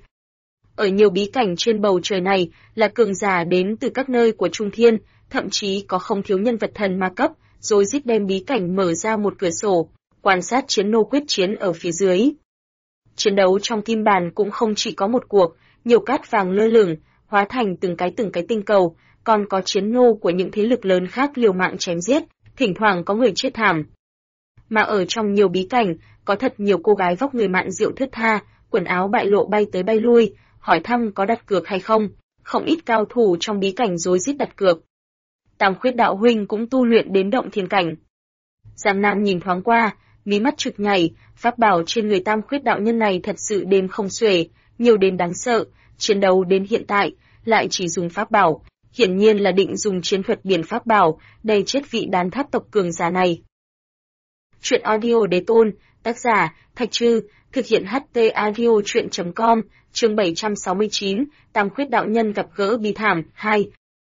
Ở nhiều bí cảnh trên bầu trời này là cường giả đến từ các nơi của Trung Thiên, thậm chí có không thiếu nhân vật thần ma cấp, rồi rít đem bí cảnh mở ra một cửa sổ, quan sát chiến nô quyết chiến ở phía dưới. Chiến đấu trong kim bàn cũng không chỉ có một cuộc, nhiều cát vàng lơ lửng, hóa thành từng cái tinh cầu, còn có chiến nô của những thế lực lớn khác liều mạng chém giết, thỉnh thoảng có người chết thảm. Mà ở trong nhiều bí cảnh, có thật nhiều cô gái vóc người mạn diệu thướt tha, quần áo bại lộ bay tới bay lui, hỏi thăm có đặt cược hay không, không ít cao thủ trong bí cảnh rối rít đặt cược. Tam Khuyết đạo huynh cũng tu luyện đến động thiên cảnh. Giang Nam nhìn thoáng qua, mí mắt trực nhảy, pháp bảo trên người Tam Khuyết đạo nhân này thật sự đêm không xuể, nhiều đến đáng sợ, chiến đấu đến hiện tại, lại chỉ dùng pháp bảo, hiển nhiên là định dùng chiến thuật biển pháp bảo, đầy chết vị đán tháp tộc cường giả này. Chuyện audio đế tôn, tác giả, Thạch Trư, thực hiện HT audio chuyện.com, chương 769, Tam Khuyết đạo nhân gặp gỡ bi thảm, 2.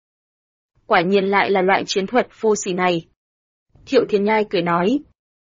Quả nhiên lại là loại chiến thuật vô sỉ này. Thiệu Thiên Nhai cười nói.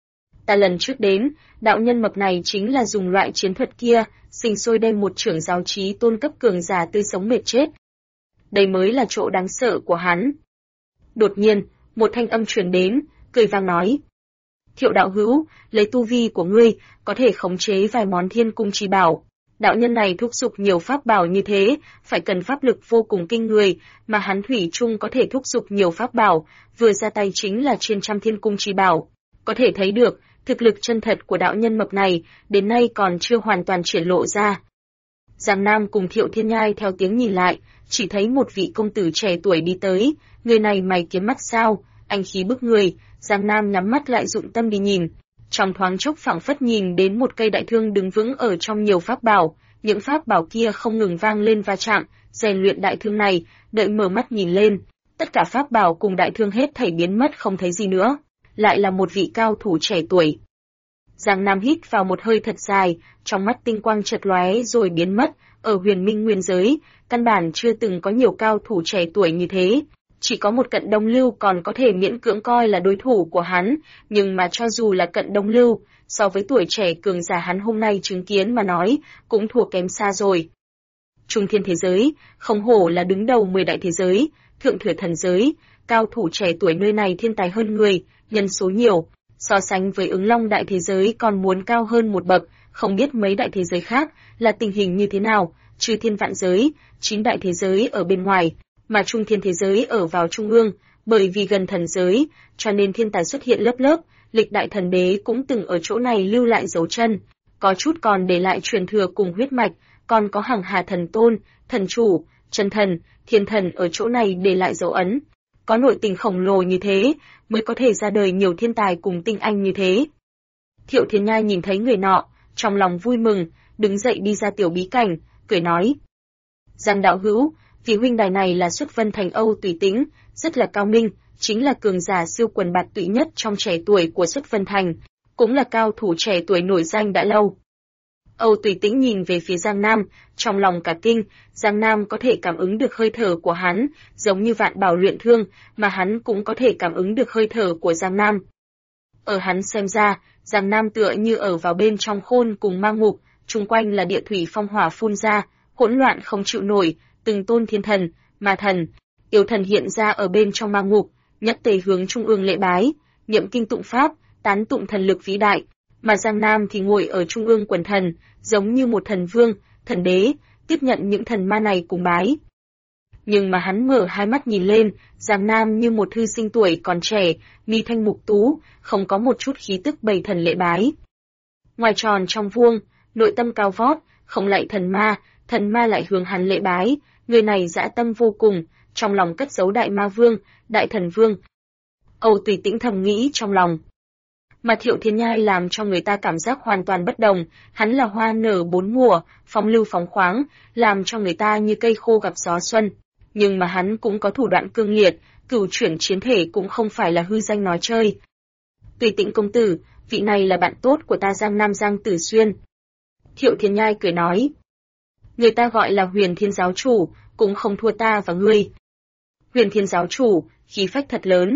Ta lần trước đến, đạo nhân mập này chính là dùng loại chiến thuật kia, sinh sôi đem một trưởng giáo trí tôn cấp cường giả tươi sống mệt chết. Đây mới là chỗ đáng sợ của hắn. Đột nhiên, một thanh âm truyền đến, cười vang nói. Thiệu đạo hữu, lấy tu vi của ngươi, có thể khống chế vài món thiên cung chi bảo. Đạo nhân này thúc giục nhiều pháp bảo như thế, phải cần pháp lực vô cùng kinh người, mà hắn thủy chung có thể thúc giục nhiều pháp bảo, vừa ra tay chính là trên trăm thiên cung chi bảo. Có thể thấy được, thực lực chân thật của đạo nhân mập này, đến nay còn chưa hoàn toàn triển lộ ra. Giang Nam cùng Thiệu Thiên Nhai theo tiếng nhìn lại, chỉ thấy một vị công tử trẻ tuổi đi tới, người này mày kiếm mắt sao, anh khí bức người, Giang Nam nhắm mắt lại dụng tâm đi nhìn. Trong thoáng chốc phảng phất nhìn đến một cây đại thương đứng vững ở trong nhiều pháp bảo, những pháp bảo kia không ngừng vang lên va chạm, rèn luyện đại thương này, đợi mở mắt nhìn lên, tất cả pháp bảo cùng đại thương hết thảy biến mất không thấy gì nữa, lại là một vị cao thủ trẻ tuổi. Giang Nam hít vào một hơi thật dài, trong mắt tinh quang chợt lóe rồi biến mất, ở Huyền Minh nguyên giới, căn bản chưa từng có nhiều cao thủ trẻ tuổi như thế. Chỉ có một Cận Đông Lưu còn có thể miễn cưỡng coi là đối thủ của hắn, nhưng mà cho dù là Cận Đông Lưu, so với tuổi trẻ cường giả hắn hôm nay chứng kiến mà nói, cũng thua kém xa rồi. Trung thiên thế giới, không hổ là đứng đầu 10 đại thế giới, thượng thừa thần giới, cao thủ trẻ tuổi nơi này thiên tài hơn người, nhân số nhiều, so sánh với Ứng Long đại thế giới còn muốn cao hơn một bậc, không biết mấy đại thế giới khác là tình hình như thế nào, trừ thiên vạn giới, 9 đại thế giới ở bên ngoài, mà trung thiên thế giới ở vào trung ương, bởi vì gần thần giới, cho nên thiên tài xuất hiện lớp lớp, lịch đại thần đế cũng từng ở chỗ này lưu lại dấu chân, có chút còn để lại truyền thừa cùng huyết mạch, còn có Hằng Hà thần tôn, thần chủ, chân thần, thiên thần ở chỗ này để lại dấu ấn. Có nội tình khổng lồ như thế, mới có thể ra đời nhiều thiên tài cùng tinh anh như thế. Thiệu Thiên Nhai nhìn thấy người nọ, trong lòng vui mừng, đứng dậy đi ra tiểu bí cảnh, cười nói. Giang đạo hữu, vị huynh đài này là xuất vân thành Âu Tùy Tĩnh, rất là cao minh, chính là cường giả siêu quần bạt tụy nhất trong trẻ tuổi của xuất vân thành, cũng là cao thủ trẻ tuổi nổi danh đã lâu. Âu Tùy Tĩnh nhìn về phía Giang Nam, trong lòng cả kinh, Giang Nam có thể cảm ứng được hơi thở của hắn, giống như Vạn Bảo luyện thương, mà hắn cũng có thể cảm ứng được hơi thở của Giang Nam. Ở hắn xem ra, Giang Nam tựa như ở vào bên trong khôn cùng ma ngục, chung quanh là địa thủy phong hỏa phun ra, hỗn loạn không chịu nổi, từng tôn thiên thần, ma thần, yêu thần hiện ra ở bên trong ma ngục, nhất tề hướng trung ương lễ bái, niệm kinh tụng pháp, tán tụng thần lực vĩ đại, mà Giang Nam thì ngồi ở trung ương quần thần, giống như một thần vương, thần đế, tiếp nhận những thần ma này cùng bái. Nhưng mà hắn mở hai mắt nhìn lên, Giang Nam như một thư sinh tuổi còn trẻ, mi thanh mục tú, không có một chút khí tức bày thần lễ bái. Ngoài tròn trong vuông, nội tâm cao vót, không lạy thần ma lại hướng hắn lễ bái, người này dã tâm vô cùng, trong lòng cất giấu đại ma vương, đại thần vương. Âu Tùy Tĩnh thầm nghĩ trong lòng. Mà Thiệu Thiên Nhai làm cho người ta cảm giác hoàn toàn bất đồng, hắn là hoa nở bốn mùa, phong lưu phóng khoáng, làm cho người ta như cây khô gặp gió xuân. Nhưng mà hắn cũng có thủ đoạn cương liệt, cửu chuyển chiến thể cũng không phải là hư danh nói chơi. Tùy Tĩnh công tử, vị này là bạn tốt của ta Giang Nam Giang Tử Xuyên. Thiệu Thiên Nhai cười nói. Người ta gọi là Huyền Thiên giáo chủ, cũng không thua ta và ngươi. Huyền Thiên giáo chủ, khí phách thật lớn.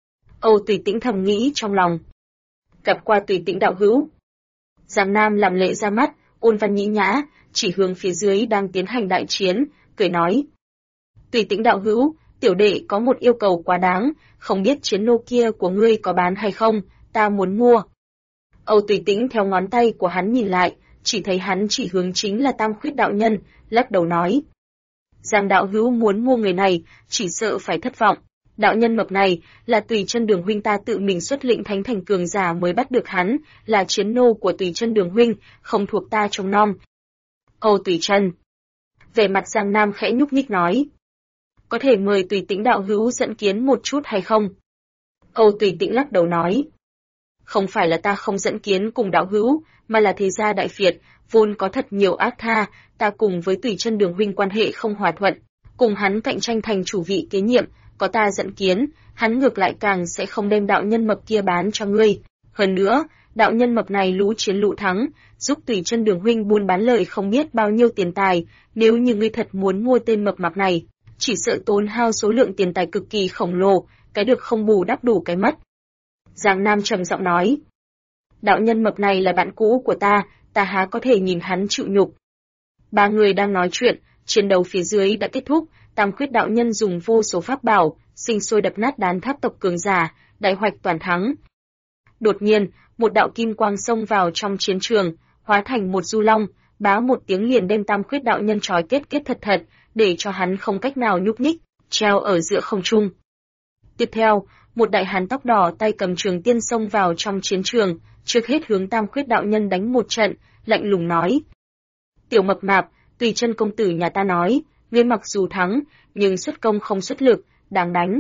Âu Tùy Tĩnh thầm nghĩ trong lòng. Gặp qua Tùy Tĩnh đạo hữu. Giang Nam làm lệ ra mắt, ôn văn nhĩ nhã, chỉ hướng phía dưới đang tiến hành đại chiến, cười nói. Tùy Tĩnh đạo hữu, tiểu đệ có một yêu cầu quá đáng, không biết chiến nô kia của ngươi có bán hay không, ta muốn mua. Âu Tùy Tĩnh theo ngón tay của hắn nhìn lại, chỉ thấy hắn chỉ hướng chính là Tam Khuyết đạo nhân, lắc đầu nói. Giang đạo hữu muốn mua người này, chỉ sợ phải thất vọng. Đạo nhân mập này là Tùy Chân Đường huynh ta tự mình xuất lĩnh thánh thành cường giả mới bắt được hắn, là chiến nô của Tùy Chân Đường huynh, không thuộc ta trông nom. Âu Tùy Chân. Về mặt Giang Nam khẽ nhúc nhích nói. Có thể mời Tùy Tĩnh đạo hữu dẫn kiến một chút hay không? Âu Tùy Tĩnh lắc đầu nói. Không phải là ta không dẫn kiến cùng đạo hữu, mà là thế gia Đại Việt, vốn có thật nhiều ác tha, ta cùng với Tùy Chân Đường huynh quan hệ không hòa thuận, cùng hắn cạnh tranh thành chủ vị kế nhiệm, có ta dẫn kiến, hắn ngược lại càng sẽ không đem đạo nhân mập kia bán cho ngươi. Hơn nữa, đạo nhân mập này lũ chiến lũ thắng, giúp Tùy Chân Đường huynh buôn bán lợi không biết bao nhiêu tiền tài, nếu như ngươi thật muốn mua tên mập mạp này, chỉ sợ tốn hao số lượng tiền tài cực kỳ khổng lồ, cái được không bù đắp đủ cái mất. Giang Nam trầm giọng nói. Đạo nhân mập này là bạn cũ của ta há có thể nhìn hắn chịu nhục. Ba người đang nói chuyện, chiến đấu phía dưới đã kết thúc, Tam Khuyết đạo nhân dùng vô số pháp bảo, sinh sôi đập nát đán tháp tộc cường giả, đại hoạch toàn thắng. Đột nhiên, một đạo kim quang xông vào trong chiến trường, hóa thành một du long, bá một tiếng liền đem Tam Khuyết đạo nhân trói kết thật thật, để cho hắn không cách nào nhúc nhích, treo ở giữa không trung. Tiếp theo, một đại hán tóc đỏ tay cầm trường tiên xông vào trong chiến trường, trước hết hướng Tam Khuyết đạo nhân đánh một trận, lạnh lùng nói. Tiểu mập mạp, Tùy Chân công tử nhà ta nói, ngươi mặc dù thắng, nhưng xuất công không xuất lực, đáng đánh.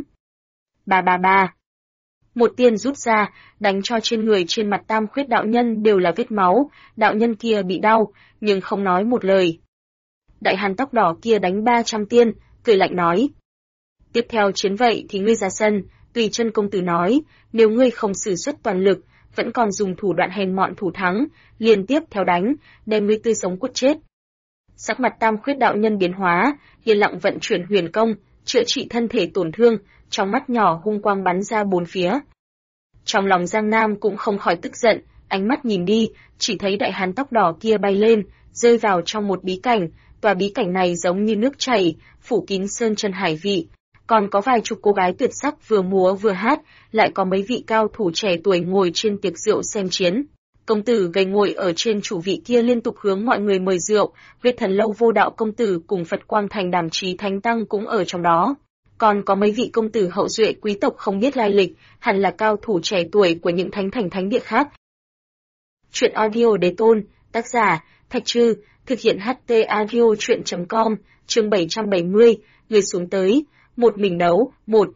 Ba. Một tiên rút ra, đánh cho trên người trên mặt Tam Khuyết đạo nhân đều là vết máu, đạo nhân kia bị đau, nhưng không nói một lời. Đại hán tóc đỏ kia đánh 300 tiên, cười lạnh nói. Tiếp theo chiến vậy thì ngươi ra sân, Tùy Chân công tử nói, nếu ngươi không sử xuất toàn lực, vẫn còn dùng thủ đoạn hèn mọn thủ thắng, liên tiếp theo đánh, đem ngươi tươi sống quất chết. Sắc mặt Tam Khuyết đạo nhân biến hóa, yên lặng vận chuyển huyền công, chữa trị thân thể tổn thương, trong mắt nhỏ hung quang bắn ra bốn phía. Trong lòng Giang Nam cũng không khỏi tức giận, ánh mắt nhìn đi, chỉ thấy đại hán tóc đỏ kia bay lên, rơi vào trong một bí cảnh, tòa bí cảnh này giống như nước chảy, phủ kín sơn chân hải vị. Còn có vài chục cô gái tuyệt sắc vừa múa vừa hát, lại có mấy vị cao thủ trẻ tuổi ngồi trên tiệc rượu xem chiến. Công tử gầy ngồi ở trên chủ vị kia liên tục hướng mọi người mời rượu, Huyết Thần Lâu Vô Đạo công tử cùng Phật Quang Thành Đàm Chí Thánh Tăng cũng ở trong đó. Còn có mấy vị công tử hậu duệ quý tộc không biết lai lịch, hẳn là cao thủ trẻ tuổi của những thánh thành thánh địa khác. Chuyện audio đế tôn, tác giả, Thạch Trư, thực hiện HT audio chuyện.com, chương 770, người xuống tới. Một mình đấu, một.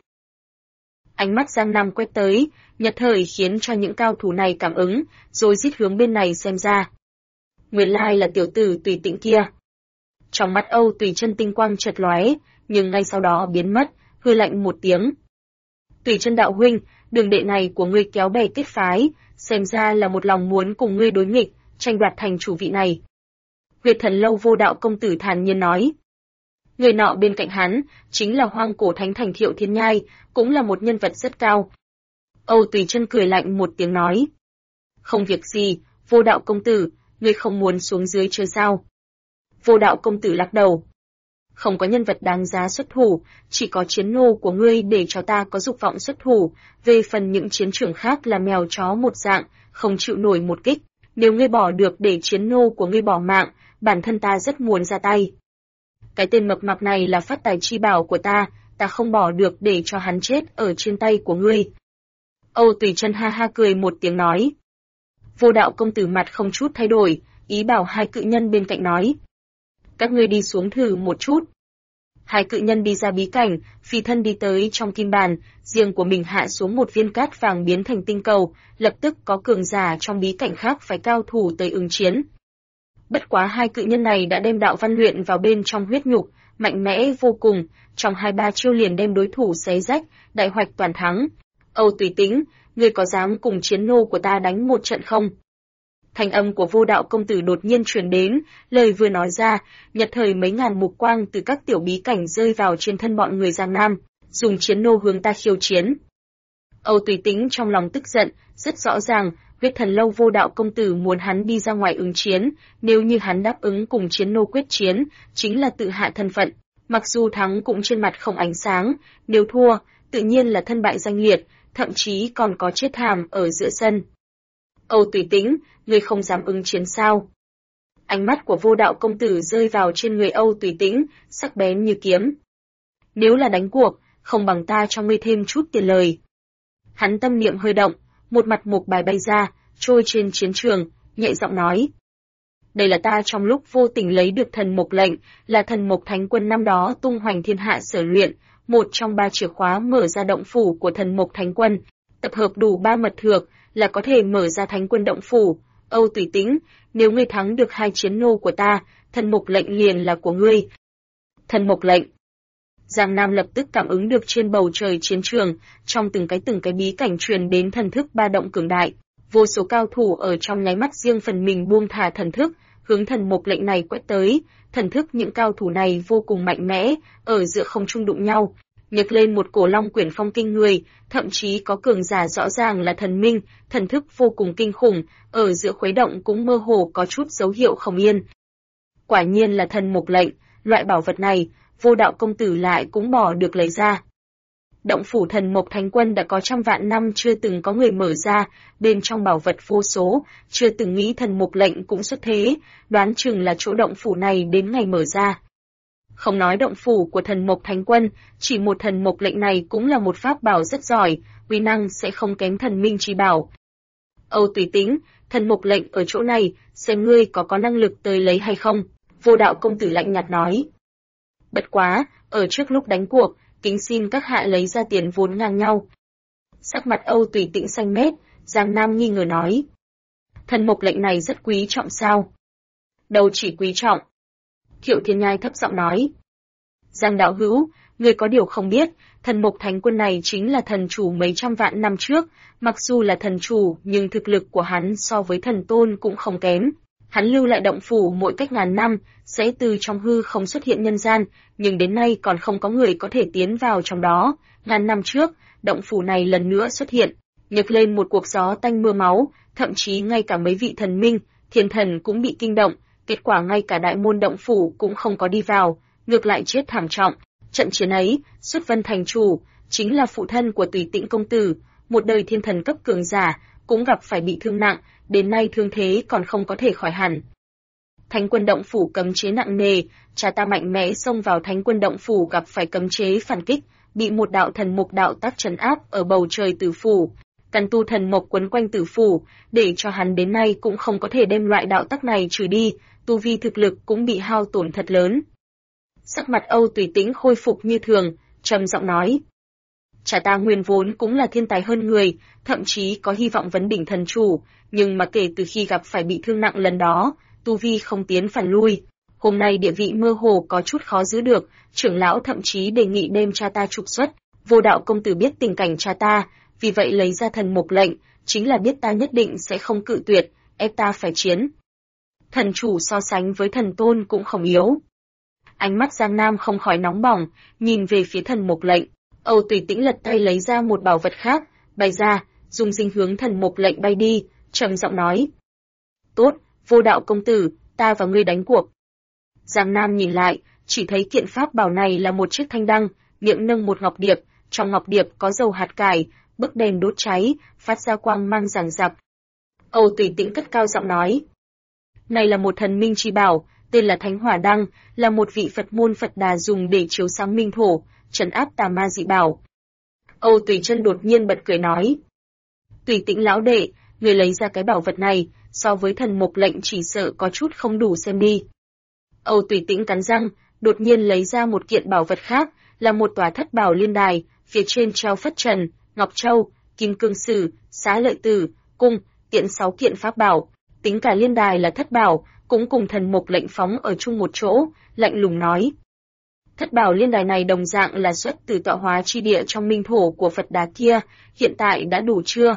Ánh mắt Giang Nam quét tới, nhất thời khiến cho những cao thủ này cảm ứng, rồi rít hướng bên này xem ra. Nguyên lai là tiểu tử Tùy Tĩnh kia. Trong mắt Âu Tùy Chân tinh quang chợt lóe, nhưng ngay sau đó biến mất, hư lạnh một tiếng. Tùy Chân đạo huynh, đường đệ này của ngươi kéo bè kết phái, xem ra là một lòng muốn cùng ngươi đối nghịch, tranh đoạt thành chủ vị này. Huyết Thần Lâu Vô Đạo công tử thản nhiên nói. Người nọ bên cạnh hắn, chính là hoang cổ thánh thành Thiệu Thiên Nhai, cũng là một nhân vật rất cao. Âu Tùy Chân cười lạnh một tiếng nói. Không việc gì, Vô Đạo công tử, ngươi không muốn xuống dưới chơi sao? Vô Đạo công tử lắc đầu. Không có nhân vật đáng giá xuất thủ, chỉ có chiến nô của ngươi để cho ta có dục vọng xuất thủ, về phần những chiến trường khác là mèo chó một dạng, không chịu nổi một kích. Nếu ngươi bỏ được để chiến nô của ngươi bỏ mạng, bản thân ta rất muốn ra tay. Cái tên mập mạp này là phát tài chi bảo của ta không bỏ được để cho hắn chết ở trên tay của ngươi. Âu Tùy Chân ha ha cười một tiếng nói. Vô Đạo công tử mặt không chút thay đổi, ý bảo hai cự nhân bên cạnh nói. Các ngươi đi xuống thử một chút. Hai cự nhân đi ra bí cảnh, phi thân đi tới trong kim bàn, riêng của mình hạ xuống một viên cát vàng biến thành tinh cầu, lập tức có cường giả trong bí cảnh khác phải cao thủ tới ứng chiến. Bất quá hai cự nhân này đã đem đạo văn luyện vào bên trong huyết nhục, mạnh mẽ vô cùng, trong 2-3 chiêu liền đem đối thủ xé rách, đại hoạch toàn thắng. Âu Tùy Tĩnh, ngươi có dám cùng chiến nô của ta đánh một trận không? Thanh âm của Vô Đạo công tử đột nhiên truyền đến, lời vừa nói ra, nhật thời mấy ngàn mục quang từ các tiểu bí cảnh rơi vào trên thân bọn người Giang Nam, dùng chiến nô hướng ta khiêu chiến. Âu Tùy Tĩnh trong lòng tức giận, rất rõ ràng, Huyết Thần Lâu Vô Đạo công tử muốn hắn đi ra ngoài ứng chiến, nếu như hắn đáp ứng cùng chiến nô quyết chiến, chính là tự hạ thân phận, mặc dù thắng cũng trên mặt không ánh sáng, nếu thua, tự nhiên là thân bại danh liệt, thậm chí còn có chết thảm ở giữa sân. Âu Tùy Tĩnh, ngươi không dám ứng chiến sao? Ánh mắt của Vô Đạo công tử rơi vào trên người Âu Tùy Tĩnh, sắc bén như kiếm. Nếu là đánh cuộc, không bằng ta cho ngươi thêm chút tiền lời. Hắn tâm niệm hơi động, một mặt mộc bài bay ra, trôi trên chiến trường, nhẹ giọng nói. Đây là ta trong lúc vô tình lấy được thần mộc lệnh, là thần mộc thánh quân năm đó tung hoành thiên hạ sở luyện, một trong 3 chìa khóa mở ra động phủ của thần mộc thánh quân. Tập hợp đủ 3 mật thược là có thể mở ra thánh quân động phủ. Âu Tùy Tĩnh, nếu ngươi thắng được 2 chiến nô của ta, thần mộc lệnh liền là của ngươi. Thần mộc lệnh. Giang Nam lập tức cảm ứng được trên bầu trời chiến trường, trong từng cái bí cảnh truyền đến thần thức ba động cường đại. Vô số cao thủ ở trong nháy mắt riêng phần mình buông thả thần thức, hướng thần mộc lệnh này quét tới. Thần thức những cao thủ này vô cùng mạnh mẽ, ở giữa không trung đụng nhau, nhấc lên một cổ long quyển phong kinh người, thậm chí có cường giả rõ ràng là thần minh, thần thức vô cùng kinh khủng, ở giữa khuấy động cũng mơ hồ có chút dấu hiệu không yên. Quả nhiên là thần mộc lệnh, loại bảo vật này, Vô Đạo công tử lại cũng bỏ được lấy ra. Động phủ thần mộc thánh quân đã có trăm vạn năm chưa từng có người mở ra, bên trong bảo vật vô số, chưa từng nghĩ thần mộc lệnh cũng xuất thế, đoán chừng là chỗ động phủ này đến ngày mở ra. Không nói động phủ của thần mộc thánh quân, chỉ một thần mộc lệnh này cũng là một pháp bảo rất giỏi, uy năng sẽ không kém thần minh chi bảo. Âu Tùy Tĩnh, thần mộc lệnh ở chỗ này, xem ngươi có năng lực tới lấy hay không, Vô Đạo công tử lạnh nhạt nói. Bất quá, ở trước lúc đánh cuộc, kính xin các hạ lấy ra tiền vốn ngang nhau. Sắc mặt Âu Tùy Tĩnh xanh mét, Giang Nam nghi ngờ nói. Thần mộc lệnh này rất quý trọng sao? Đâu chỉ quý trọng. Thiệu Thiên Nhai thấp giọng nói. Giang đạo hữu, người có điều không biết, thần mộc thánh quân này chính là thần chủ mấy trăm vạn năm trước, mặc dù là thần chủ nhưng thực lực của hắn so với thần tôn cũng không kém. Hắn lưu lại động phủ mỗi cách ngàn năm, sẽ từ trong hư không xuất hiện nhân gian, nhưng đến nay còn không có người có thể tiến vào trong đó. Ngàn năm trước, động phủ này lần nữa xuất hiện, nhấc lên một cuộc gió tanh mưa máu, thậm chí ngay cả mấy vị thần minh, thiên thần cũng bị kinh động, kết quả ngay cả đại môn động phủ cũng không có đi vào, ngược lại chết thảm trọng. Trận chiến ấy, Xuất Vân thành chủ, chính là phụ thân của Tùy Tĩnh công tử, một đời thiên thần cấp cường giả, cũng gặp phải bị thương nặng, đến nay thương thế còn không có thể khỏi hẳn. Thánh quân động phủ cấm chế nặng nề, cha ta mạnh mẽ xông vào Thánh quân động phủ gặp phải cấm chế phản kích, bị một đạo thần mộc đạo tác trấn áp ở bầu trời tử phủ. Căn tu thần mộc quấn quanh tử phủ, để cho hắn đến nay cũng không có thể đem loại đạo tác này trừ đi, tu vi thực lực cũng bị hao tổn thật lớn. Sắc mặt Âu Tùy Tĩnh khôi phục như thường, trầm giọng nói. Cha ta nguyên vốn cũng là thiên tài hơn người, thậm chí có hy vọng vấn đỉnh thần chủ, nhưng mà kể từ khi gặp phải bị thương nặng lần đó, tu vi không tiến phản lui. Hôm nay địa vị mơ hồ có chút khó giữ được, trưởng lão thậm chí đề nghị đem cha ta trục xuất. Vô Đạo công tử biết tình cảnh cha ta, vì vậy lấy ra thần mộc lệnh, chính là biết ta nhất định sẽ không cự tuyệt, ép ta phải chiến. Thần chủ so sánh với thần tôn cũng không yếu. Ánh mắt Giang Nam không khỏi nóng bỏng, nhìn về phía thần mộc lệnh. Âu Tùy Tĩnh lật tay lấy ra một bảo vật khác, bay ra, dùng dinh hướng thần mộc lệnh bay đi, trầm giọng nói. Tốt, Vô Đạo công tử, ta và ngươi đánh cuộc. Giang Nam nhìn lại, chỉ thấy kiện pháp bảo này là một chiếc thanh đăng, miệng nâng một ngọc điệp, trong ngọc điệp có dầu hạt cải, bức đèn đốt cháy, phát ra quang mang rạng rạc. Âu Tùy Tĩnh cất cao giọng nói. Này là một thần minh chi bảo, tên là Thánh Hỏa Đăng, là một vị Phật môn Phật Đà dùng để chiếu sáng minh thổ, trấn áp tà ma dị bảo. Âu Tùy Chân đột nhiên bật cười nói. Tùy Tĩnh lão đệ, người lấy ra cái bảo vật này, so với thần mộc lệnh chỉ sợ có chút không đủ xem đi. Âu Tùy Tĩnh cắn răng, đột nhiên lấy ra một kiện bảo vật khác, là một tòa thất bảo liên đài, phía trên treo phất trần, ngọc châu, kim cương sử, xá lợi tử, cung, tiện 6 kiện pháp bảo. Tính cả liên đài là thất bảo, cũng cùng thần mộc lệnh phóng ở chung một chỗ, lạnh lùng nói. Thất bảo liên đài này đồng dạng là xuất từ tọa hóa chi địa trong minh thổ của Phật Đà kia, hiện tại đã đủ chưa?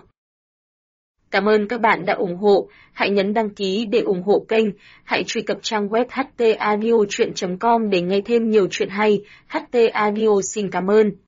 Cảm ơn các bạn đã ủng hộ, hãy nhấn đăng ký để ủng hộ kênh, hãy truy cập trang web htaudio.com để nghe thêm nhiều chuyện hay, HT Audio xin cảm ơn.